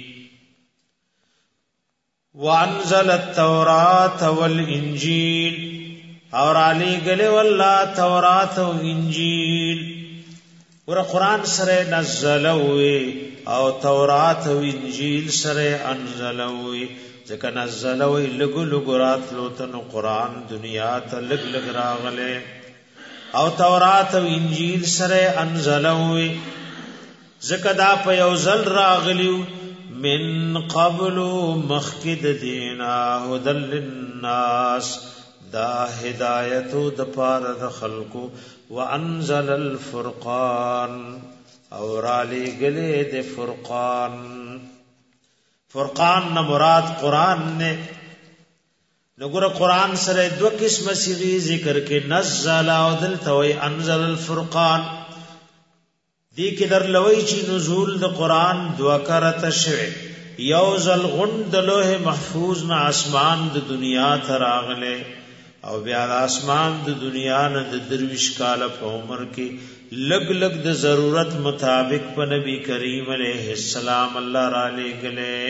S1: وانزل التوراۃ والانجیل اور علی گله والله تورات او انجیل ور قران سره نزلوي او تورات او انجیل سره انزلوي ځکه نزلوي لګو لګو راتلو ته قرآن دنیا ته لګ لګ راغله او تورات او انجیل سره انزلوي ځکه دا په یو ځل راغلیو من قبل مخکد دینا هدل للناس دا هدایتو د پاره د خلقو وانزل الفرقان اور علی گلے د فرقان. فرقان نہ مراد قرآن نے نگور قرآن سره دو قسم صيغه ذکر کې نزل او دلته وی انزل الفرقان. دی کې در لوي چې نزول د قرآن دوا کرته شوه یو ځل غند لوح محفوظ نه اسمان د دنیا ته راغله او بیا د اسمان د دنیا نه د درویش کاله په عمر کې لګ لګ د ضرورت مطابق په نبی کریم علیہ السلام الله را لګلې.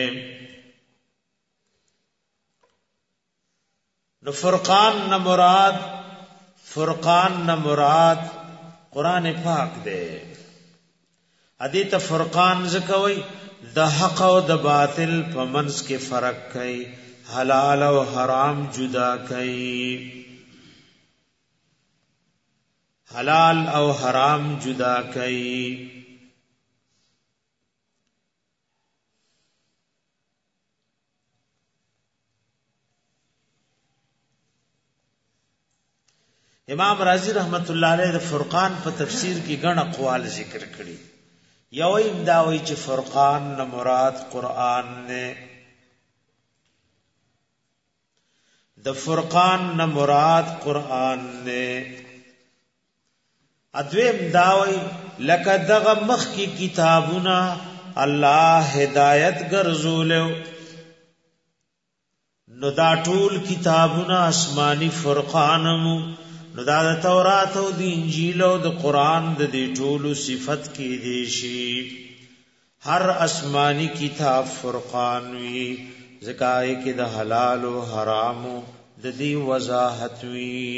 S1: نو فرقان نہ مراد قران پاک دے. ادي ته فرقان زکوي د حق او د باطل په منځ کې فرق کوي، حلال او حرام جدا کوي، حلال او حرام جدا کوي. امام رازی رحمت الله علیه د فرقان په تفسیر کې ګڼ اقوال ذکر کړي. یو امداوی چې فرقان نه مراد قرآن نه، د فرقان نه مراد قرآن نه. ادویم داوی لکه دغه مخ کی کتابونه الله هدایت ګرځولیو، نو دا ټول کتابونه آسمانی فرقانمو، نو دا د تورات او د انجیل او د قرآن د دې ټولو صفت کې دی شي. هر آسمانی کتاب فرقان وی، زکای کې د حلال او حرامو د دې وضاحت وی.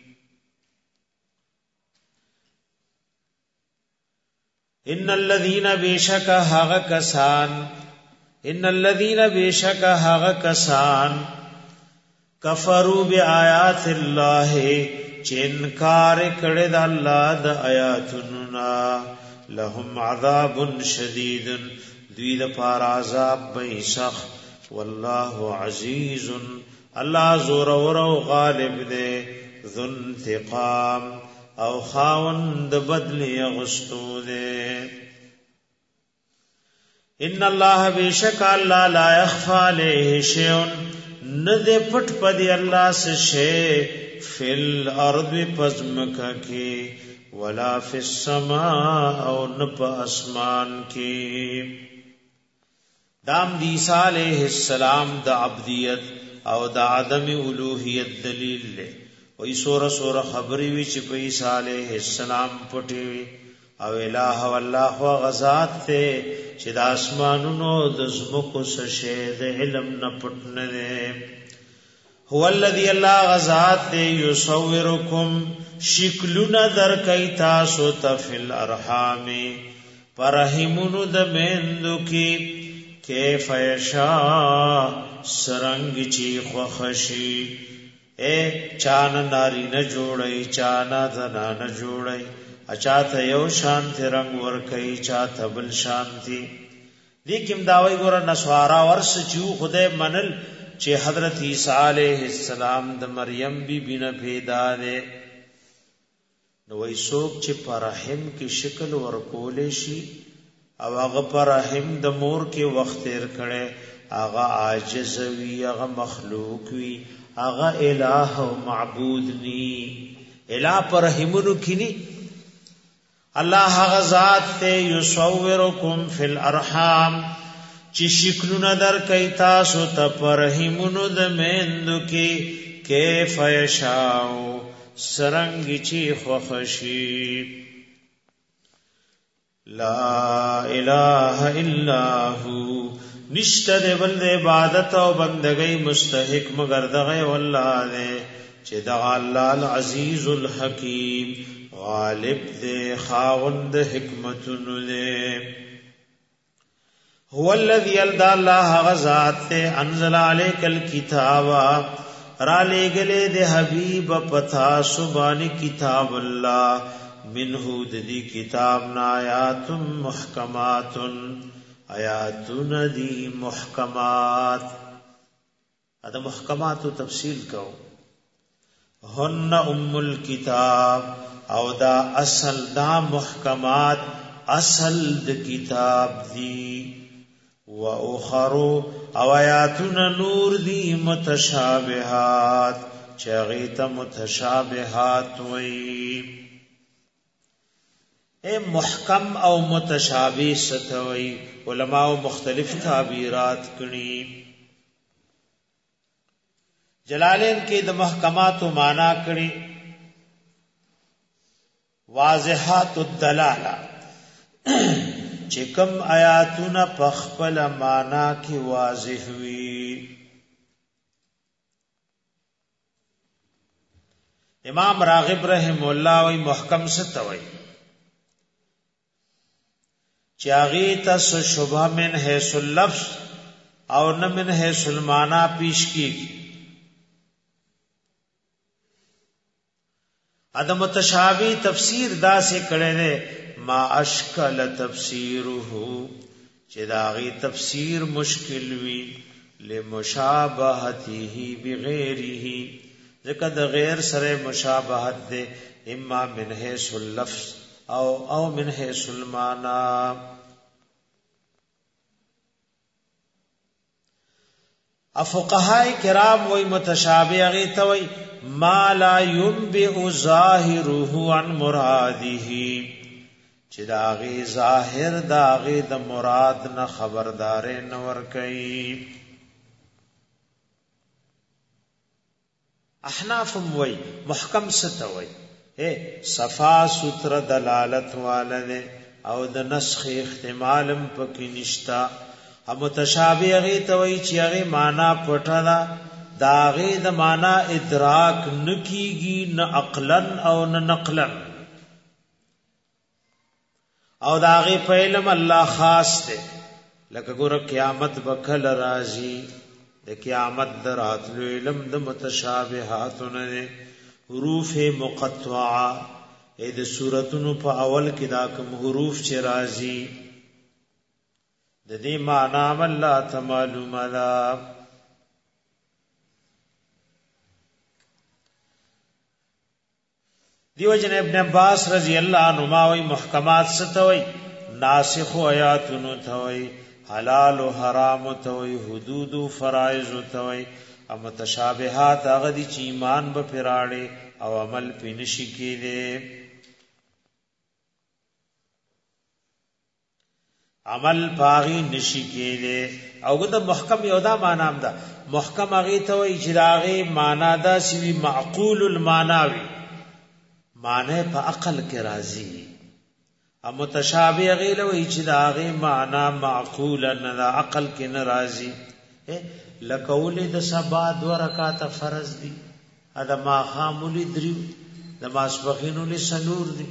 S1: ان الذين بشک هغه کسان، ان الذين بشک هغه کسان کفروا بیاات الله چې انکار کړي د الله د آیاتونو، لهم عذاب شدید، دوی د پار عذاب به سخت. والله عزیز، الله زور او غالب دی، ذو انتقام او خاوند بدل غستو دے. ان اللہ بیشک اللہ لا یخفى علیہ شیء، ند پٹ پدی اللہ سے شے، فی الارض پزمکا کی، ولا فی السماء او نپ اسمان کی. دام دی عیسیٰ علیہ السلام دا عبدیت او دا عدم الوہیت دلیل لے. وی سورہ سورہ خبری وی چی پی عیسیٰ علیہ السلام پٹی وی او الہ واللہ و غزات تے چی دا اسمانونو دزمکو سشید علم نپٹنے. هو الذی اللہ غزات تے یصورکم شکلون در کئی تاسو تفی الارحام پرحیمونو دمیندو کی کیف یشاء سرنگ چی خوخشی. اے چان ناری نہ جوڑئی چانا زنا نہ جوڑئی، اچاته یو شانتی رنگ ورکی چاته بل شانتی. لیکن داوی ګور نسوارا ورس چو خدای منل چې حضرت عیسی علیہ السلام د مریم بی بی نه پیدا ده. نو وای څوک چې پر رحم کې شکل ورکول شي او هغه پر رحم د مور کې وخت تیر کړي، هغه عاجز وي، هغه مخلوق وي، اغا الہ و معبود نی. الہ پر رحمونو کی نی. اللہ غزات تے یصورکم فی الارحام چی شکلون در کئی تاسو تا پر رحمونو دمیندو کی کیف یشاؤ سرنگی چی خوخشی. لا الہ الا ہو نشته د بل د عبادت او بندګۍ مستحق مگر دغه والله دې چې دغه الله العزیز الحکیم غالب دې خاوند حکمتونو دې. هو الذی الذی الله غزات انزل علیک الکتاب را لګلې د حبیب پتا سبحان کتاب الله منه دې کتاب نا آیات محکمات، آیاتون دی محکمات. ادا محکمات تفصیل کو هن ام الکتاب او دا اصل دا محکمات اصل د کتاب دی. و اخرو او آیاتون نور دی متشابہات چاغیت متشابہات وی. اے محکم او متشابہ ستوي علماء مختلف تعبیرات کړي. جلالین کې د محکمات معنا کړي واضحات الدلاله، چې کوم آیاتونه په خپل معنا کې واضح وي. امام راغب رحم الله وی محکم ستوي چاغی تس شبہ من حیث اللفظ او نہ من حیث المعنی پیش کی. ادم متشابہ تفسیر دا سے کڑے نے ما اشکل تفسیره چې داغی تفسیر مشکل وی لمشابهته بغیره، ځکه د غیر سره مشابهت ده، اما من حیث اللفظ او من حیث المعنی. افقهاء کرام وای متشابه هغه ته وای ما لا ينبئ ظاهره عن مراده چې دا غي ظاهر دا غي د مراد نه خبردار نه ور کوي. احناف وای محکم ستوي صفا ستر دلالت والده او د نسخ احتمالم پکې نشتا. او متشابه غي ته وای چې هغه معنا پټه ده دا غي د معنا ادراک نکیږي نه عقلن او نه نقلن او دا غي په علم الله خاص ده. لکه ګور قیامت بکل راځي د قیامت دراتلو علم د متشابهاتونه حروف مقطعه د سوراتونو په اول کې دا کوم حروف چې راځي د دې معنا الله تعالی لا دیو جن ابن عباس رضی اللہ عنہما وی محکمات ستوي ناسخ آیاتونو توي حلال و حرام توي حدود و فرائض توي او متشابهات هغه دي چې ایمان به پراړي او عمل پینشي کېده عمل پاغي نشي کېده. او د محکم یو دا معنا هم ده محکم هغه توي چې داغه معنا دا سی معقول المعناوي معنی په عقل کې راځي. او متشابه غیل وی چې دا غي معنا معقول نه عقل کې نه راځي. لکول د سبا 2 رکعات فرض دي ادا ما خامولي دریو د ماسبخینو لسنور دي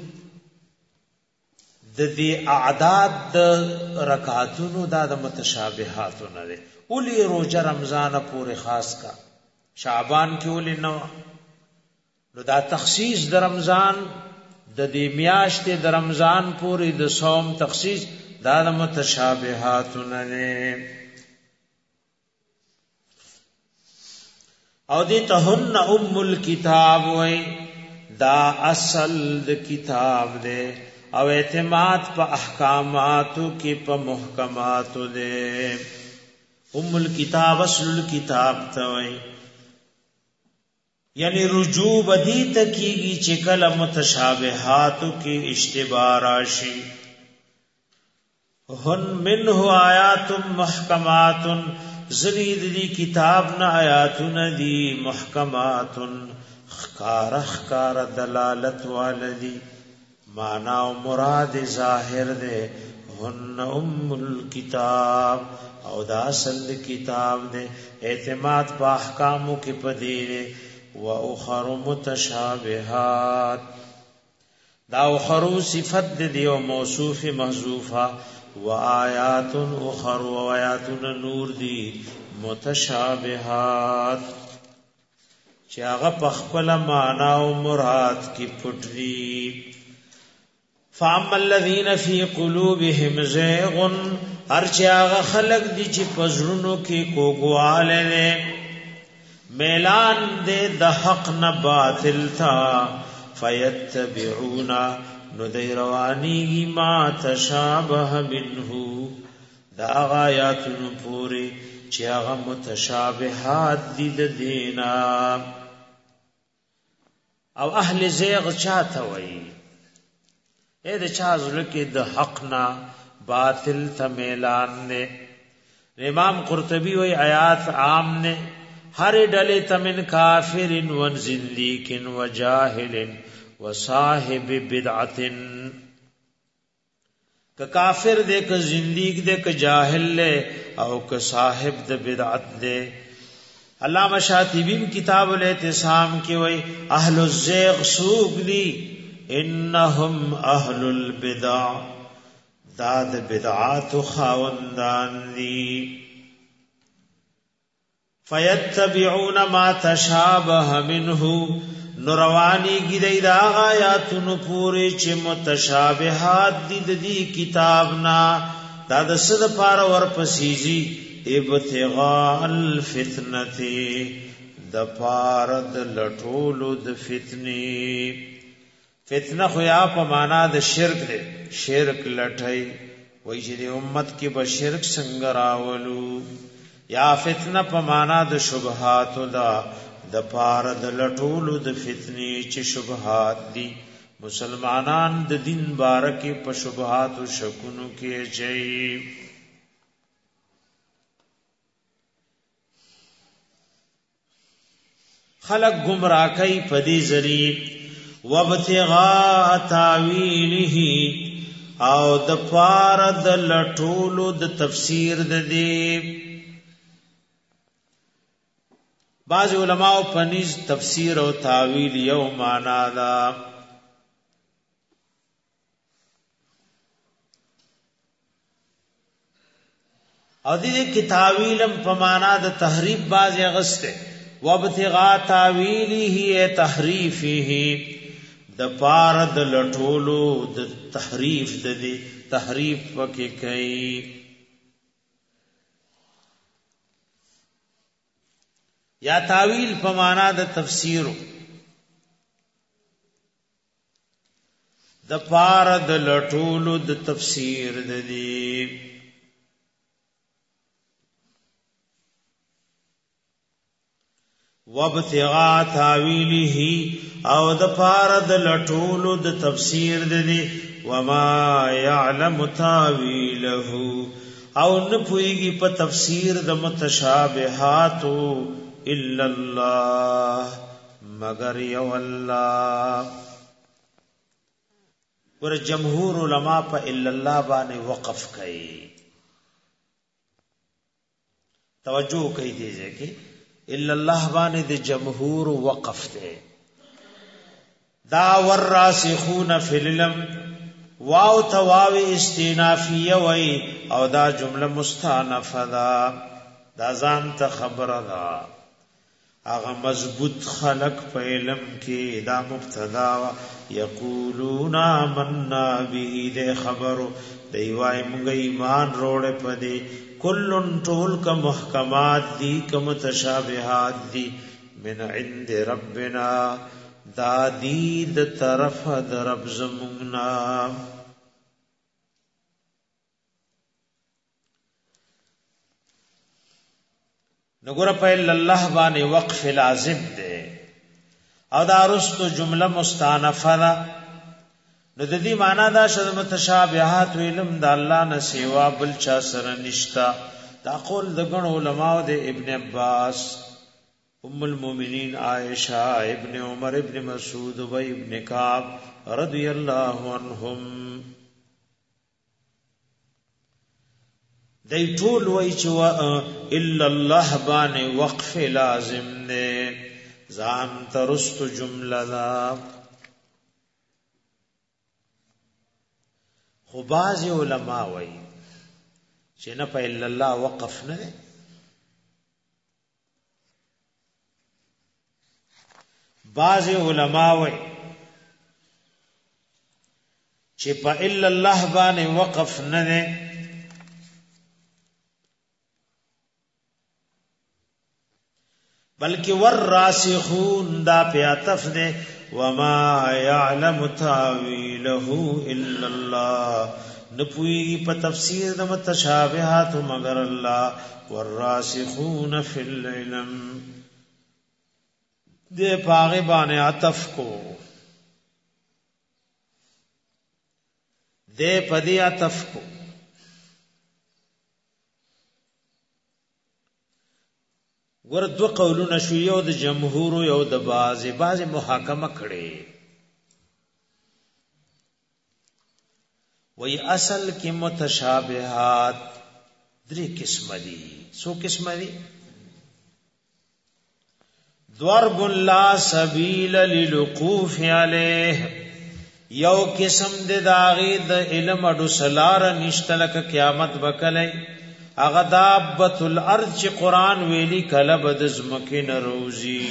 S1: د دې اعداد د رکعاتونو د متشابهاتو نه دي. اولی روزه رمضان پورې خاص کا شعبان کې اولی نو نو دا تخصیص د رمضان د دې میاشتې د رمضان پورې د صوم تخصیص دا د متشابهاتونه نه او دې تهن ام الكتاب وای دا اصل د کتاب دی او اعتماد په احکاماتو کې په محکماتو دی. ام الكتاب اصل الكتاب ته وای یعنی رجوع بدی تکیږي چې کله متشابهاتو کې اشتباه راشي. هن منه آیات محکمات زنید دی کتاب نه آیاتون دی محکمات خکار دلالت والدی معنا و مراد ظاهر دے. هن ام الكتاب او دا اصل کتاب دے اعتماد پا احکامو کی پدیرے و اخر متشابهات دا اخرو صفت دی و موصوف محذوفا و آیات اخر و آیات نور دی متشابهات چی آغا پخپل معنی و مراد کی پٹ دی. فاما الذین فی قلوبهم زیغ ارچی آغا خلق دی چی پزرونو کی کوگواله دے میلان دے د حق نه باطل تا فیتبعونا نو دی روانی ما تشابه منه دا آیاتونو پوری چی آغا متشابهات دی دینا. او اهل زیغ چاہتا وئی اے د چا زړه کې د حق نه باطل ته میلان نه. امام قرطبی وی آیات عام نه ہر ڈلے تمن کافر و زندیق و جاہل و صاحب بدعت کہ کافر دے کہ زندیق دے کہ جاہل لے او کہ صاحب دے بدعت دے. علامہ شاطبی کتاب الاعتصام کی وئی اہل الزیغ سوق دی انہم اہل البدع داد بدعات خاوندان دی. فیتبعون ما تشابه منه نروانی گیدی دا آیاتونو پوری چه متشابهات دی کتابنا دا د صد پار ورپسیزی ابتغاء الفتنتی د پارد لطولو د فتنی. فتنه خویا پا مانا د شرک دے شرک لٹھئی وی چه دی امت کی با شرک سنگر آولو یا فتنه په معنا د شبهات دا د پار د لټولو د فتنې چې شبهات دي مسلمانان د دین بارکه په شبهات او شکونو کې چي خلق گمراه کوي په دې ذریعہ وابتغاء تاویله او د پار د لټولو د تفسیر د دې بعض علماء پنځ تفسیر او تاویل یو معنا دا او دې کتابیلم په معنا د تحریف باز غسته وابتغاء تاویله تحریفه د پار د لټولو د تحریف د دې تحریف وکي کوي یا تاویل په معنا د تفسیر د پار د لټولو د تفسیر د دې وابتغاء تاویله او د پار د لټولو د تفسیر د دې وما يعلم تاویله او نه پويږي په تفسیر د متشابهات الا الله مگر یو الله ور جمهور علما په الا الله باندې وقف کوي توجه کوي دي چې الا الله باندې د جمهور وقف ده دا والراسخون فی العلم واو تواو استینافیه وای او دا جمله مستانفه دا ځان ته خبره ده اغه مضبوط خلق په علم کې دا مبتدا یقولون آمنا به ده خبرو دی وای موږ ایمان روړې پدې کلن طول کا محکمات دی کا متشابہات دی من عند ربنا دا دید طرف در رب زمونگنا نگورا پہل اللہ بانے وقف لازم دے او دا رستو جملہ مستانفہ دا نو د دې معنا دا شد متشابهات علم د الله نه سیوا بل چا سره نشتا دا قول د غن علماء د ابن عباس ام المؤمنین عائشہ ابن عمر ابن مسعود و ابن کعب رضی اللہ عنہم دای ټول وای چې الا الله باندې وقف لازم نه ځان ترست جمله دا خو بعض علماء وای چې نه په الا الله وقف نه بعض علماء وای چې په الا الله باندې وقف نه بلکہ والراسخون دا پہ عطف دے وما يعلم تاویلہ الا اللہ نپوئی پا تفسیر دا متشابہات مگر اللہ والراسخون فی العلم دے پاغبان عطف کو دے پدی عطف کو ور دو قولونه شو یو د جمهور یو د بعض محاکمه کړي وی اصل کې متشابهات درې قسم دي سو قسم دي ضرب لا سبیل للوقوف علیه یو قسم د داغي د علم اډو سلار نشتلک قیامت وکړي اغدابت الارض چې قران ویلي کله بد زمکه نروزی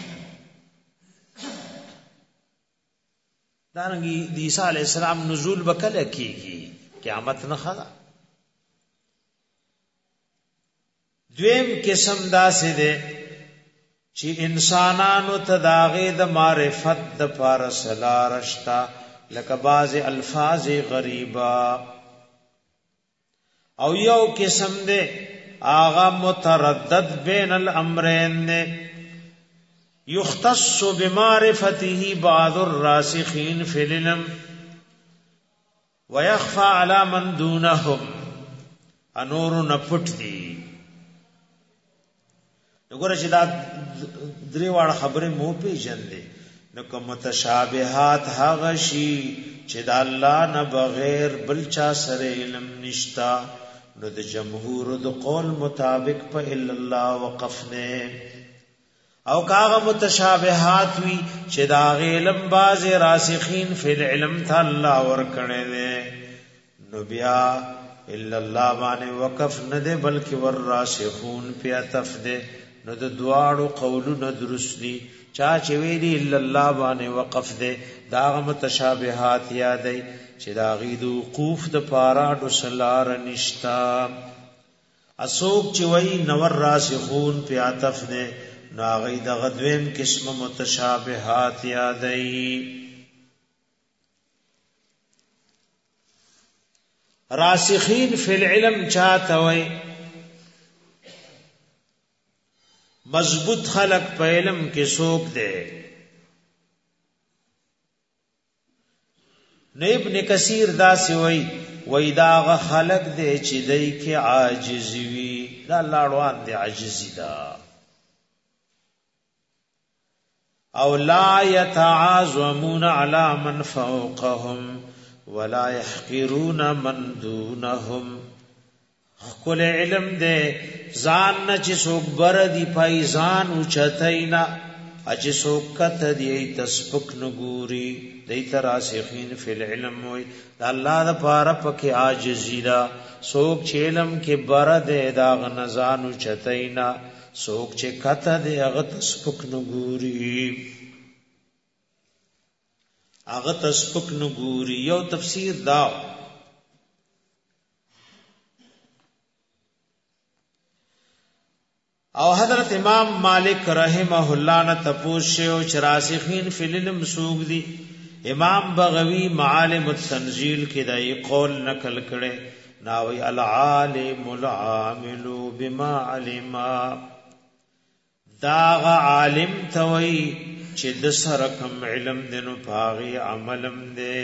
S1: دانګي د عیسی علی السلام نزول وکړه کیږي قیامت نه خلا دویم قسم داسې ده چې انسانانو ته داغه د معرفت د فارسلا رشتا لکه بعض الفاظ غریبا او یو قسم ده آغا متردد بین الامرین نے یختص بمعرفته بعض الراسخین فی العلم ویخفى على من دونهم انور نپټ دی. وګوره چې دا درې واړه خبرې مو پیژندې نو کوم متشابهات هغه شي چې د الله نه بغیر بل چا سره علم نشتا نو د جمهور د قول مطابق په الا الله وقفنه، او کاغه متشابهات وی چې دا علم باز راسخین فی العلم ته الله ور کړي نو بیا الا الله باندې وقف نه ده بلکې ور راسخون په عطف ده. نو د دواړو قولونو درست دي. چا چې ویلي الا الله باندې وقف ده دا متشابهات یادای چې دا غید وقوف د پاراډو سلار نشتا. اسوک چې وای نور راسخون په عطف ده نو غید غدویم قسم متشابهات یادای. راسخین فی العلم چاہتا وی مضبوط خلق پہ علم کے سوک دے. ابن کثیر دا سی وی داغ خلق دے چی دی کے عاجزی وی دا لاڑوان دے عاجزی دا او لا یتعاظمون علی من فوقهم ولا يحقرون من دونهم. خپل علم دے ځان نه چې څوک بر دی پایزان او چتاینا چې څوک کته دی تسبق نګوري دیت راسخین فی العلم وی الله د پاره پکې عاجزی دا. څوک چې علم کې بر دی دا غنزان او چتاینا څوک چې کته دی هغه تسبق نګوري هغه تسبق نګوري. یو تفسیر دا او حضرت امام مالک رحمه الله نے تپوشو چراسخین فی العلم سوق دی. امام بغوی معالم التنزیل کې دای قول نقل کړي ناوی العالم العامل بما علم. داغ عالم توي چې د سره کوم علم دنو پاغي عملم دې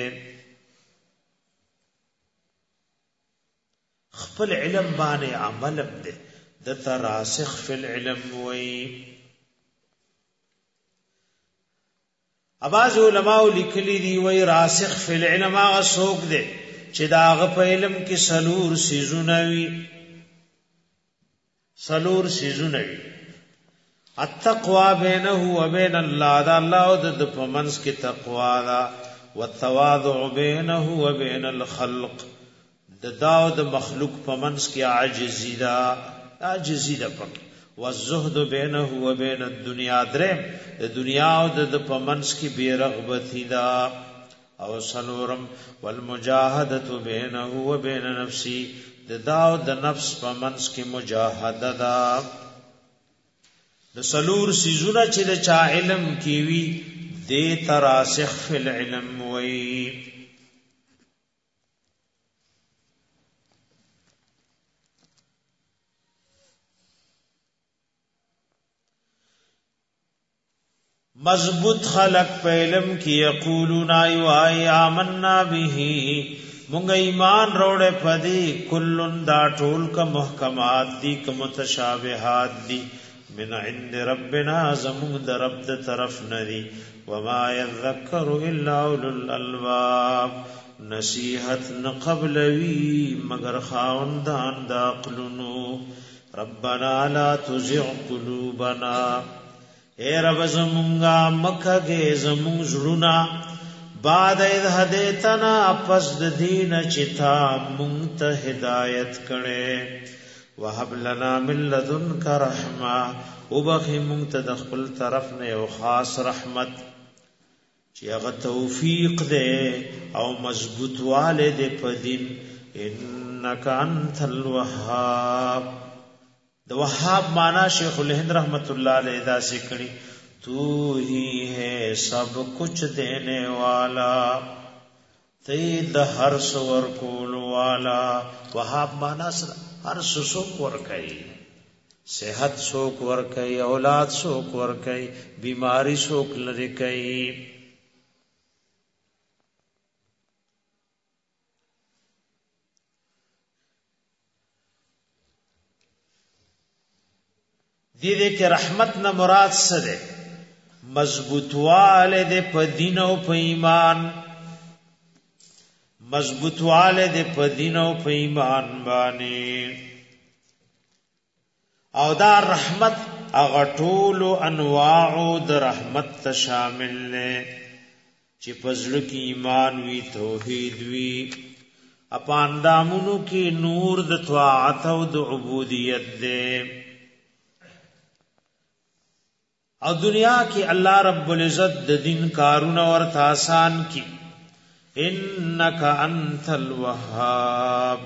S1: خپل علم باندې عملم دې د تراسخ فی العلم وی. اباظ علماء لیکلی دی وی راسخ فی العلم هغه څوک دې چې داغه په علم کې سلور سيزونه وي. سلور سيزونه وي. التقوى بينه وبين الله دا الله او د پمنس کی تقوا دا. والتواضع بينه وبين الخلق د داو د مخلوق پمنس کی عاجزی دا عاجزی دا پک. والزهد بينه وبين الدنيا درم د دنیا او د پمنس کی بے رغبتی دا. او سلورم والمجاهده بينه وبين نفسي د داو د نفس پمنس کی مجاهده دا. د سلور سيزونه چې د چا علم کیوي د تراسخ فی العلم وی. مضبوط خلق په علم کې یقولون ای آمنا به مونږ ایمان روړې پدې کلن دا ټول کا محکمات دي کا متشابهات دي من عند ربنا زمون در رب د طرف ندی. وما يذكر الا اولو الالباب نصیحت نقبل وی مگر خاوندان د عقلونو. ربنا لا تزغ قلوبنا اے رب زمونگا مکھگے زمون زړونا بعد اذ هدیتنا پس د دین چتا مونږ ته هدایت کړي. وهب لنا من لدنک رحمه وبخي مونږ ته د خپل طرف نه یو خاص رحمت چې هغه توفیق دے او مضبوط والد په دین. انک انت الوهاب د وهاب معنا شیخ الہند رحمت اللہ علیہ دا سے کړي تو ہی ہے سب کچھ دینے والا تی د هر څور کول والا. وهاب معنا سره هر څوک ورکړي صحت څوک ورکړي اولاد څوک ورکړي بیماری څوک لری کوي دې کې رحمت نه مراد څه ده مضبوطواله دې په دین او په ایمان مضبوطواله دې په دین او په ایمان باندې او دا رحمت هغه ټول انواع د رحمت ته شامل نه چې پزړه کې ایمان وی توحید وی اپان دامونو کې نور د طاعت او د عبودیت دې او دنیا کی اللہ رب العزت د دین کارونه ورته آسان کی انک انت الوهاب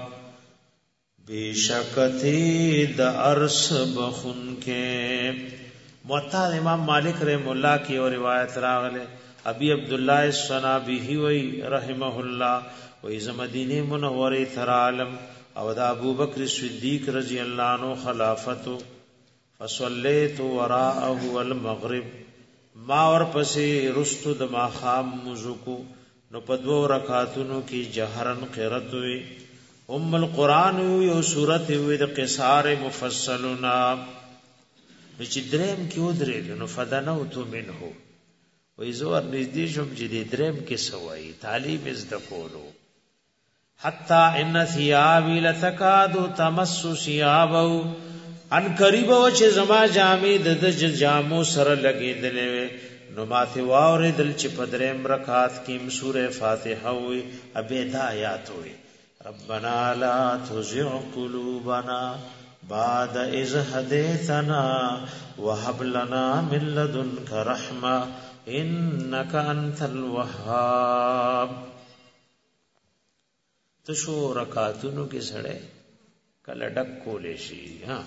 S1: بیشکتی د ارس بخون کے موطا امام مالک رحم اللہ کی اور روایت راغلے ابی عبداللہ الصنابیہی وی رحمہ اللہ وی زمدینی منوری ترالم او دا ابو بکر صدیق رضی اللہ عنہ خلافتو فصلیت وراءه المغرب ما ور پسې رستو د ماخام مزکو نو په دوه رکعاتونو کې جهرن قرات وي القرآن یو سورته وي د قصار مفصلنا چې دریم کې ودرې نو فدنو تو منه وې زور نږدې شم چې د دریم کې سوای تعلیم زده کولو حتا ان ثيابي لتكاد تمس ثيابه ان قریب و چې زما جامې د جامو سره لګېدلې نو ماته واورېدل چې په دریم رکعات کې سورې فاتحه وي ابدا آیات وي ربنا لا تزغ قلوبنا بعد إذ هديتنا وهب لنا من لدنك رحمة إنك أنت الوهاب تشو رکعاتونو کې سړې کله ډک کولې شي ها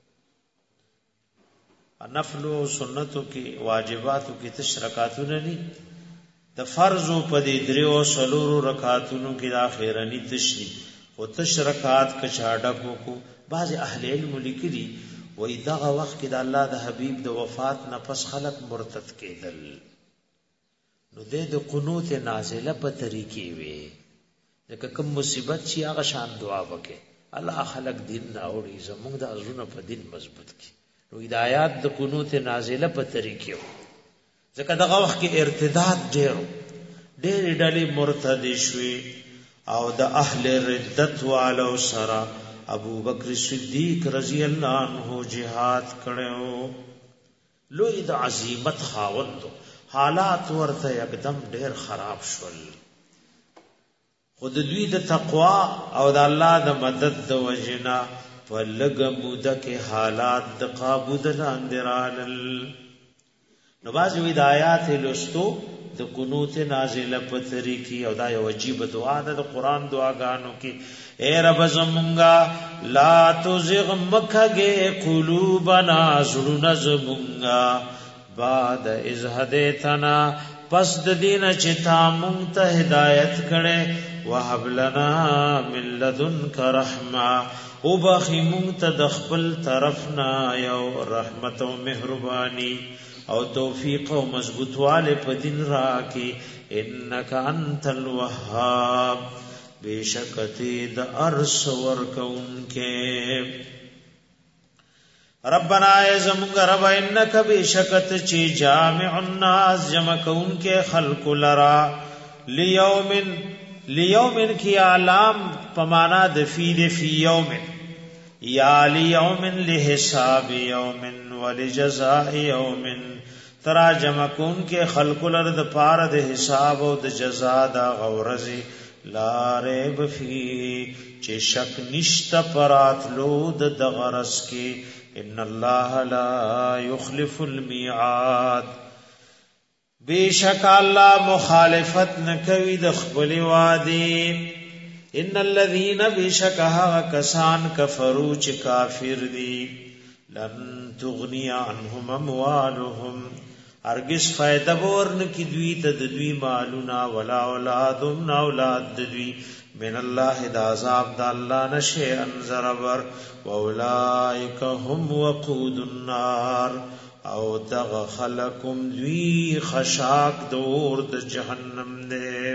S1: نفل او سنتو کې واجباتو کې تشرکاتونه دي د فرض په دې دریو سلورو رکعاتونو کې د اخیرنی تشری او تشرکات ک چاډکو کو بعض اهل علم لیکلي وې دغه وخت کې د الله د حبیب د وفات نه پس خلق مرتد کېدل نو د قنوت نازله په طریقې وي ځکه کوم مصیبت شي هغه شان دعا وکړي الله خلق دین نه اوري زموږ د ازونه په دین مضبوط کړي نو ہدایات د قنوت نازله په طریقې ځکه دغه وخت کې ارتداد ډېر ډلې مرتد شوي او د اهل ردت والو سره ابو بکر صدیق رضی الله عنه جهاد کړو لوی د عظمت خاوند حالات ورته یکدم ډېر خراب شول خود دوی د تقوا او د الله د مدد د وجنا ولګ موده کې حالات د قابو د لاندې رالل نو باز هدایات لستو د قنوت نازله په طریقې او دا یو عجیب دعا ده د قران دعاګانو کې اے رب زمونږه لا تزغ مکھګه قلوبنا زړونه زمونږه بعد از هدیتنا پس د دین چې تا مونږ ته هدایت کړي وهب لنا من لدنک رحمه او باخی مونږ ته د خپل طرفنا یو رحمت او مهرباني او توفیق او مضبوطواله په دین راکې انک انت الوهاب بیشکتی د ارس ورکونکې ربنا یزمغ رب انک بیشکت چی جامع الناس جمع کونکې خلق لرا لیومن کی علام پمانا د فی یوم یا لیوم لحساب یوم ولجزاء یوم ترا جمع کونکې خلق لرا د پاره د حساب او د جزاء دا غورزی لا ریب فی چې شک نشتا پرات لو د غرس کې ان الله لا يخلف الميعاد بیشک الله مخالفت نکوي د خپل وعده ان الذين بشکها کسان کفروا چې کافر دي لن تغني عنهم اموالهم ارگس فائدہ ورن کی دوی ته دوی مالونا ولا اولادهم نا اولاد دوی من الله د عذاب د الله نشي انذربر واولائک هم وقود النار او دغ خلقم دوی خشاک دور د جهنم دے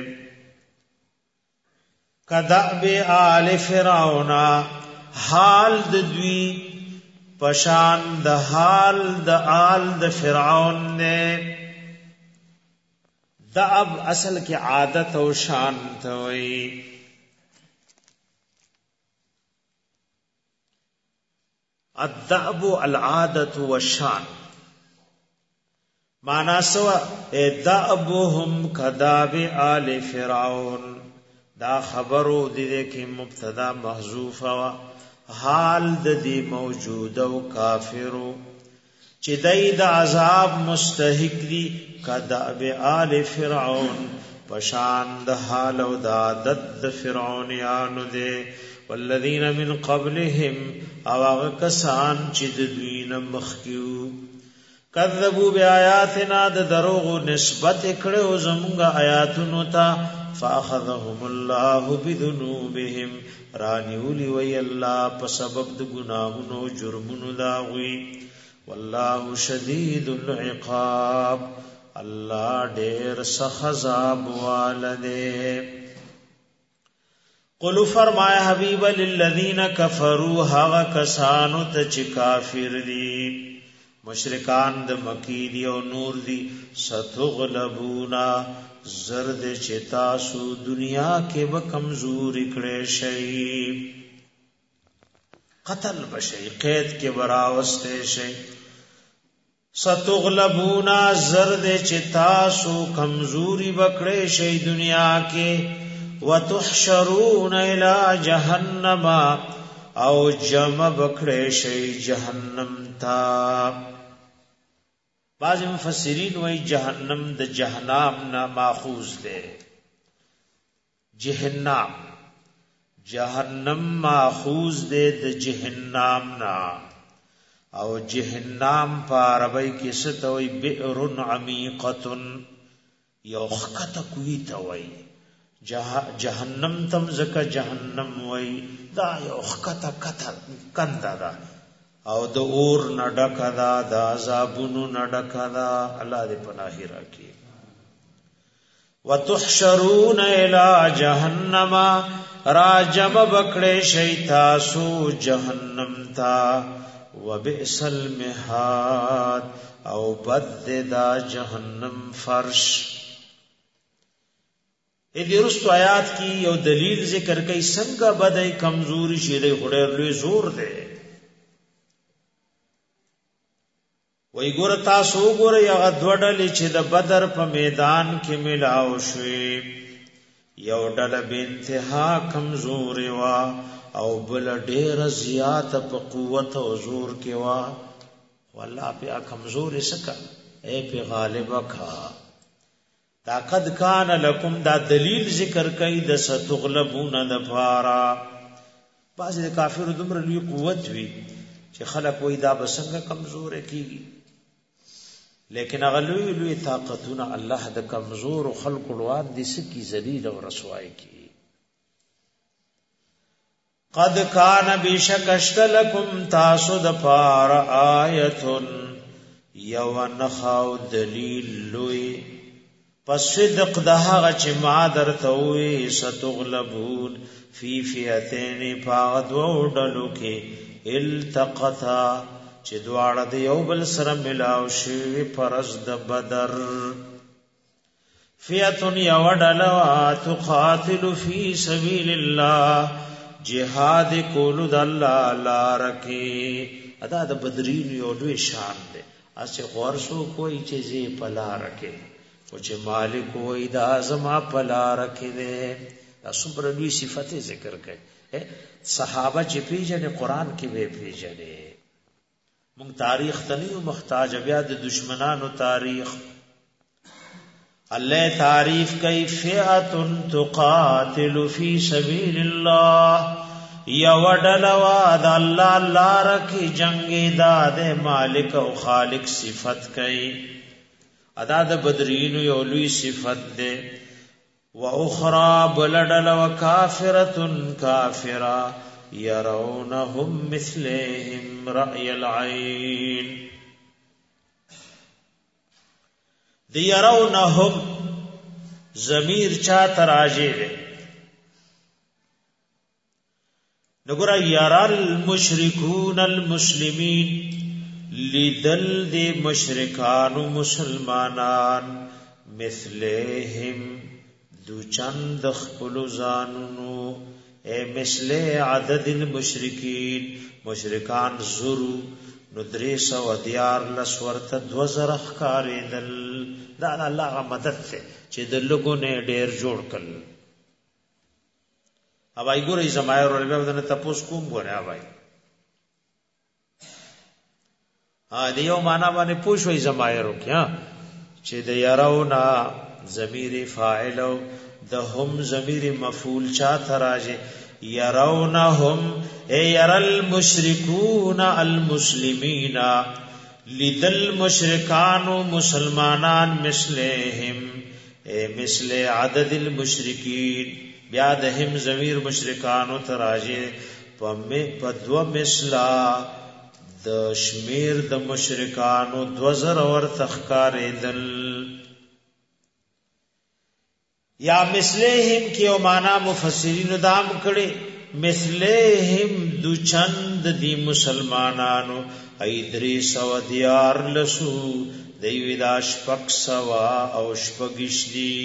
S1: کدعب آل فرعون حال د دوی پشان د حال د آل د فرعون نے دعب اصل کی عادت او شان توئی الدعب العادت والشان مانا سوا دعبهم کداب آل فرعون دا خبرو دیده کی مبتدا محذوف و حال د دی موجود او کافرو چې دای د عذاب مستحق دی کداب آل فرعون پشان د حال او د عادت د فرعونانو دی والذین من قبلهم او هغه کسان چې د دوی نه مخکیو کذبوا بیااتنا د دروغ نسبت کړو زمونږه آیاتونو ته فاخذهم الله بذنوبهم رانیولی وی الله په سبب د ګناهونو جرمونو داوی والله شدید العقاب الله ډیر سخت عذاب والده قل فرمایا حبیب للذین کفروا هغه کسانو ته چې کافر دي مشرکان د مکی دی او نور دی ستغلبونا زرد چې تاسو دنیا کې به کمزوري کړې شي قتل بشي قید کې براوسته شي ستغلبونا زرد چې تاسو کمزوري وکړې شي دنیا کې وتحشرون الى جهنم او جمع وکړې شي جهنم تا بعض مفسرین وی جہنم د جہنم نا ماخوذ دے جہنم جہنم ماخوذ دے د جہنم نا او جہنم په عربی کې څه ته وی بئر عمیقۃ یو خطه کوي ته وی جہنم تم زکه جہنم وی دا یو خطه کنده دا او د اور نډکا دا د عذابونو نډکا دا الله دې پناه راکړي وتحشرون الى جهنم راجم بکړې شي تاسو جهنم تا وبئس المهاد او بد دا جهنم فرش دې رستو آیات کی یو دلیل ذکر کوي څنګه بدای کمزوري شي له غړې لوی زور دی وی ګور تاسو ګور یو دوړل چې د بدر په میدان کې ملاو شوي یو ډله به انتها کمزوري وا او بل ډېر زیات په قوت او زور کې وا والله په کمزوري سکه اے په غالب کا دا قد کان لکم دا دلیل ذکر کوي د ستغلبون د فارا بعض کافر دمر لوی قوت وی چې خلک وای دا بسنګ کمزور کیږي لیکن اغلوی لوی طاقتونه الله د کمزور خلق لوان دي سکی ذلیل او رسوای کی قد کان بشکشت لکم تاسو د پار آیتن یو نخاو دلیل لوی پس صدق دهغه چې ما درته وې ستغلبون فی فئتین فاغد وډلو کې التقطا چې دواړه د یو بل سره ملاو شي فرض د بدر فئتن یوډلوا تقاتل فی سبیل الله جهاد کول د الله لار کې ادا د بدرین یو لوی شان دی اسه غورسو کوئی چې زی پلا رکھے او چې مالک وای دا زما پلا رکھے دے اسبر لوی صفته ذکر کړي صحابه چې پیژنې قران کې به پیژنې مونږ تاریخ تنیو محتاج بیا د دشمنانو تاریخ الله تعریف کوي فئه تقاتل فی سبیل الله یوډلوا د الله لار کې جنگ داد مالک او خالق صفت کوي ادا د بدرین یو لوی صفت ده واخرى بلدل وكافرة كافرة يرونهم مثلهم رأي العين. دی يرونهم ضمیر چا تراجع دے نگورا یرا المشرکون المسلمین لیدل دی مشرکان و مسلمانان مثلهم دو چند خپل زانونو اے مثل عدد المشرکین مشرکان زرو نو 300 لسورت 2000 اخکاریدل دا اللہ مدد تے چه دلگو نے ډیر جوړ کل. اب آئی گو رئی زمائر رو لبیا بدن تپوس کون گو رئی اب آئی دیو مانا بانے پوشوئی زمائر رو کیا چه دیرونا ضمیر فاعلو دهم ضمیر مفعول چا تراجے یرونهم اے یر المشرکون المسلمین لدل مشرکان و مسلمانان مثلهم اے مثل عدد المشرکین بیادهم ضمیر مشرکان و تراجے پدو مثلا د شمیر د مشرکان و 2000 اور تخکار دل یا مثلهم کیو مانا مفسرین دام کڑے مثلهم دو چند دی مسلمانانو ایدری سو دیار لسو دیوی دا شپک سوا او شپگش دی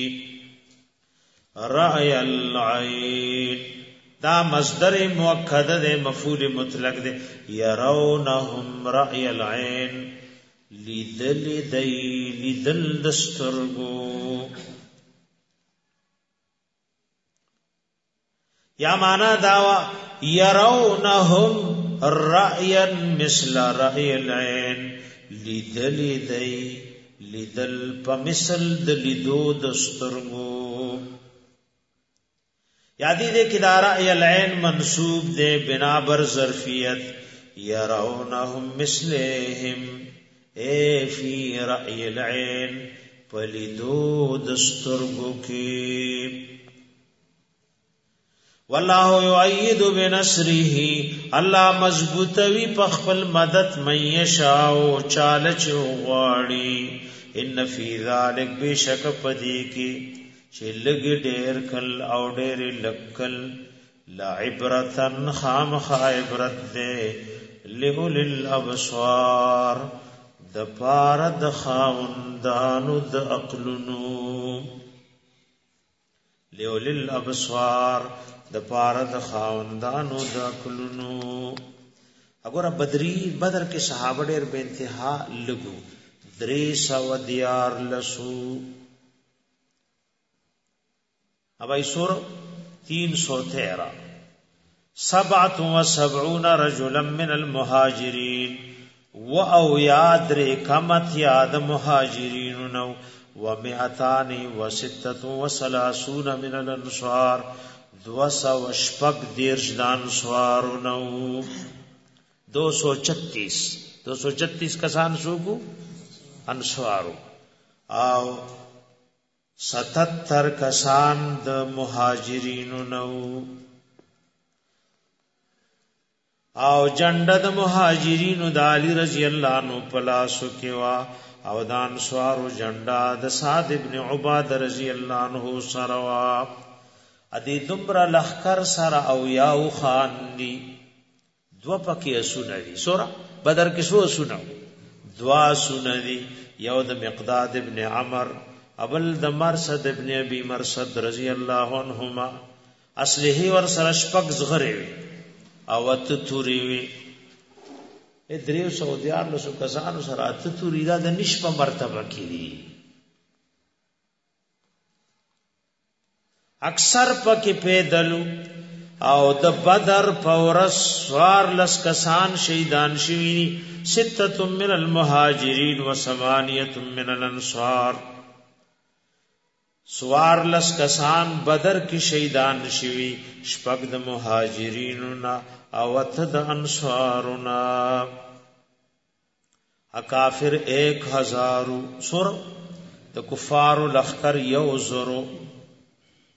S1: رأی العین دا مصدر موکد دے مفعول مطلق دے یرونهم رأی العین لیدل دی لیدل دسترگو یا مانا داوا یرونهم رأیا مثل رأی العین لیدل دی لیدل پا مثل دلیدو دسترگو یادی دے کہ دا رأی العین منصوب دے بنابر ظرفیت یرونهم مثلهم اے فی رأی العین پلیدو دسترگو کی واللہ یعید بنصره اللہ مضبوطوی پخپل مدد من یشاو چالچ غواړي ان فی ذالک بشک پدی کی چلګ ډیر کل او ډیر لکل لعبرتن خامخ عبرت دے لئول الابصار د پارد خاوندانو د عقلونو لئول الابصار د پاره د خاوندانو د عقلونو. اګوره بدر کې صحابه ډېر به انتها لګو 300 لسو ابای سور 313 77 رجلا من المهاجرين او یادر کمت یاد مهاجرین نو و236 من الانصار 236 دان سوارو 236 کسان سوکو انسوارو او 77 کسان د مهاجرینو نو او جنډه د مهاجرینو د علی رضی الله عنه پلاسو کېوا او دان سوارو جنډا د سعد ابن عباده رضی الله عنه سروا ادي دمر لخر سر او یاو خان دی دو پکې اسونه سورہ بدر کې سو اسونه دوا اسونه دي یو د مقداد ابن عمر ابل د مرصد ابن ابي مرصد رضی الله عنهما اصله ور سره شپږ زغره او تتوري وي ادریو سعودیار لسو کسانو سره تتوري دا د نشپه مرتبه کړي اکثر پکې پیدلو او د بدر پورس سوار لس کسان شهیدان شوی 6 من المهاجرین و 8 من الانصار سوار لس کسان بدر کی شهیدان شوی شپږ د مهاجریننا او ته د انصارنا اکافر 1000 سور د کفار لخر یو زرو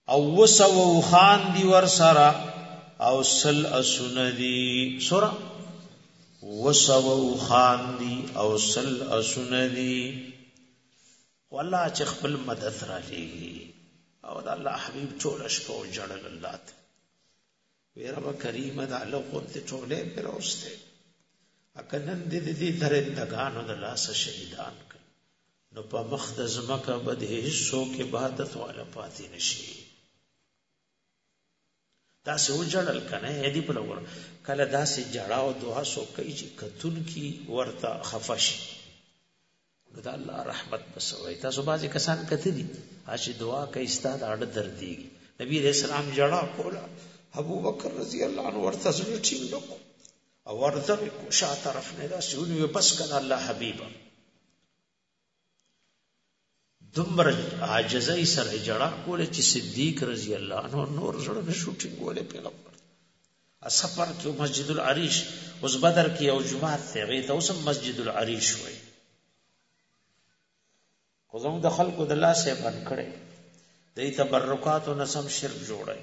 S1: او وسو خان دی ور سرا او سل اسندی سورا وسو خان دی او سل اسندی والله چې خپل مدد را لېږي او د الله حبیب ټول شپه جړل الله ته وی رب کریم د الله قوت ټوله پروسته اکنن دې درندگانو د لاس شهیدان کړ نو په مخ د زمکه بد هیڅو کې عبادت والا پاتې نشي تاسو وجړل کنه هدي په لور کله داسې جړه او دعا سو کوي چې کتون کی ورته خفش نو د الله رحمت بسوي تاسو بازي کسان کته دي چې دعا کوي استاد اړه دردي نبی رسول الله جړه کولا ابو بکر رضی الله عنه ورته زړه ټینګ نکو او ورته کو شا طرف نه دا سونی بس کړه الله حبیبا دمر عاجزای سره جړه کوله چې صدیق رضی الله عنه نور زړه نشو ټینګوله پیغمبر سفر کې مسجد العریش اوس بدر کې او جمعه ته غي ته اوس مسجد العریش وای خو زموږ د خلکو د الله سه بن کړي د تبرکات او نسم شرک جوړای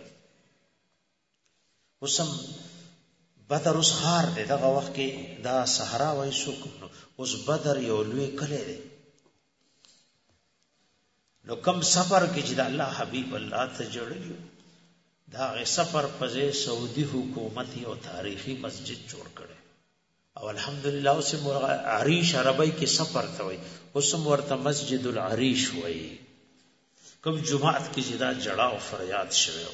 S1: اوسم بدر اوس خار دی دغه وخت کې دا صحرا وای شو اوس بدر یو لوی کله دی نو کم سفر کې چې د الله حبیب الله ته جوړیو دا غي سفر په سعودي حکومت یو تاریخي مسجد جوړ کړي او الحمدلله اوس عریش عربی کې سفر ته وای اوس ورته مسجد العریش وای کوم جمعات کې چې دا جړه او فریاد شوه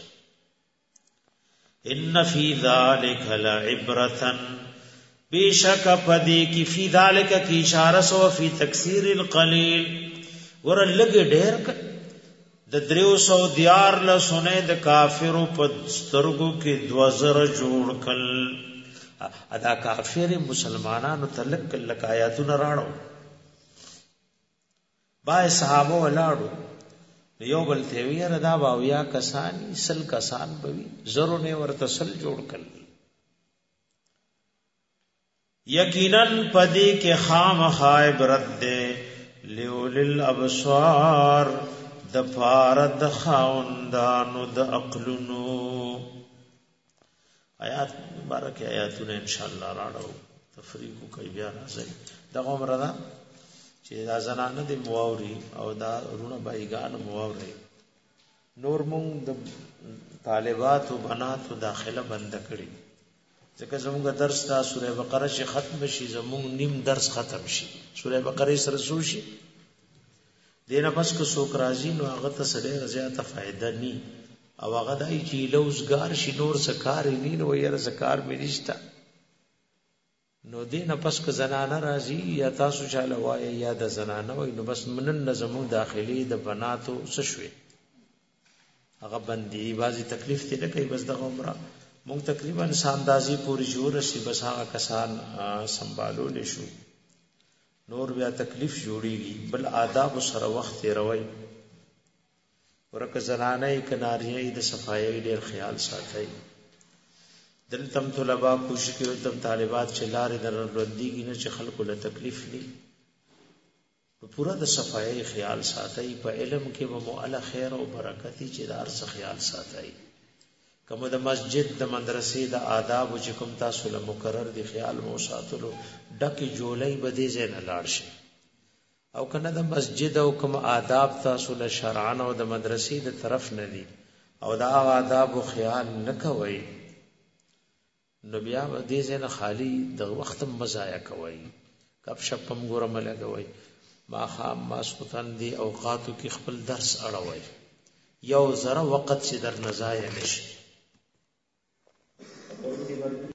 S1: ان فی ذلک لعبرة بیشک پدی کی فی ذلک کی اشاره سو فی تکثیر القلیل ور لګ ډیر د 300 دیار له سونه د کافرو په سترګو کې 2000 جوړ کل ادا کافر مسلمانانو تلک لک آیاتونه راړو با صحابه ولاړو یو بل ته ویره دا باویا کسان سل کسان بوي زرو نه ورته سل جوړ کل یقینا پدې کې خامخا عبرت ده لولل ابصار د فارد خوندانو د عقلونو آیات مبارک آیاتونه ان شاء الله راړو تفریق کوي بیا راځي دا عمره ده چې دا زنانه د مواوري او دا رونه بایګان مواوري نور مونږ د طالبات او بنات داخله بند کړي ځکه زموږ درس دا سوره بقره چې ختم شي زموږ نیم درس ختم شي سوره بقره سره سوشي دینه پس کو څوک راځي نو هغه ته سره زیاته فائدہ ني او هغه دای چې لوزګار شي نور سکار ني نو یې سکار مې نشتا نو دینه پس کو زنانه راځي یا تاسو چاله وای یا د زنانه وای نو بس منن نظمو داخلي د بناتو سشوي هغه بندي بازي تکلیف ته نه کوي بس د عمره مونږ تقریبا ساندازي پوری جوړ شي بس هغه کسان سنبالو نشو نور بیا تکلیف جوړیږي بل آداب سره وخت روي ورکه زنانه کناریه د صفایي ډیر خیال ساتي دل تم طلبا کوشش کوي تم طالبات چلاره درندګي نه چې خلکو له تکلیف ني پورا د صفایي خیال ساتي په علم کې به مؤله خیر او برکتی چې دار څخه خیال ساتي کوم د مسجد د مدرسې د آداب چې کوم تاسو له مقرر دي خیال مو ساتلو ډکه جولای بده زین لاړ شي او کنه د مسجد او کوم آداب تاسو له شرعن او د مدرسې د طرف نه دي او دا آداب او خیال نه کوي نو بیا دې زین خالی د وخت مزایا کوي کب شپم ګورم لګوي ما خام ما سوتن دي اوقاتو کې خپل درس اړوي یو ذره وخت چې در نزایا نشي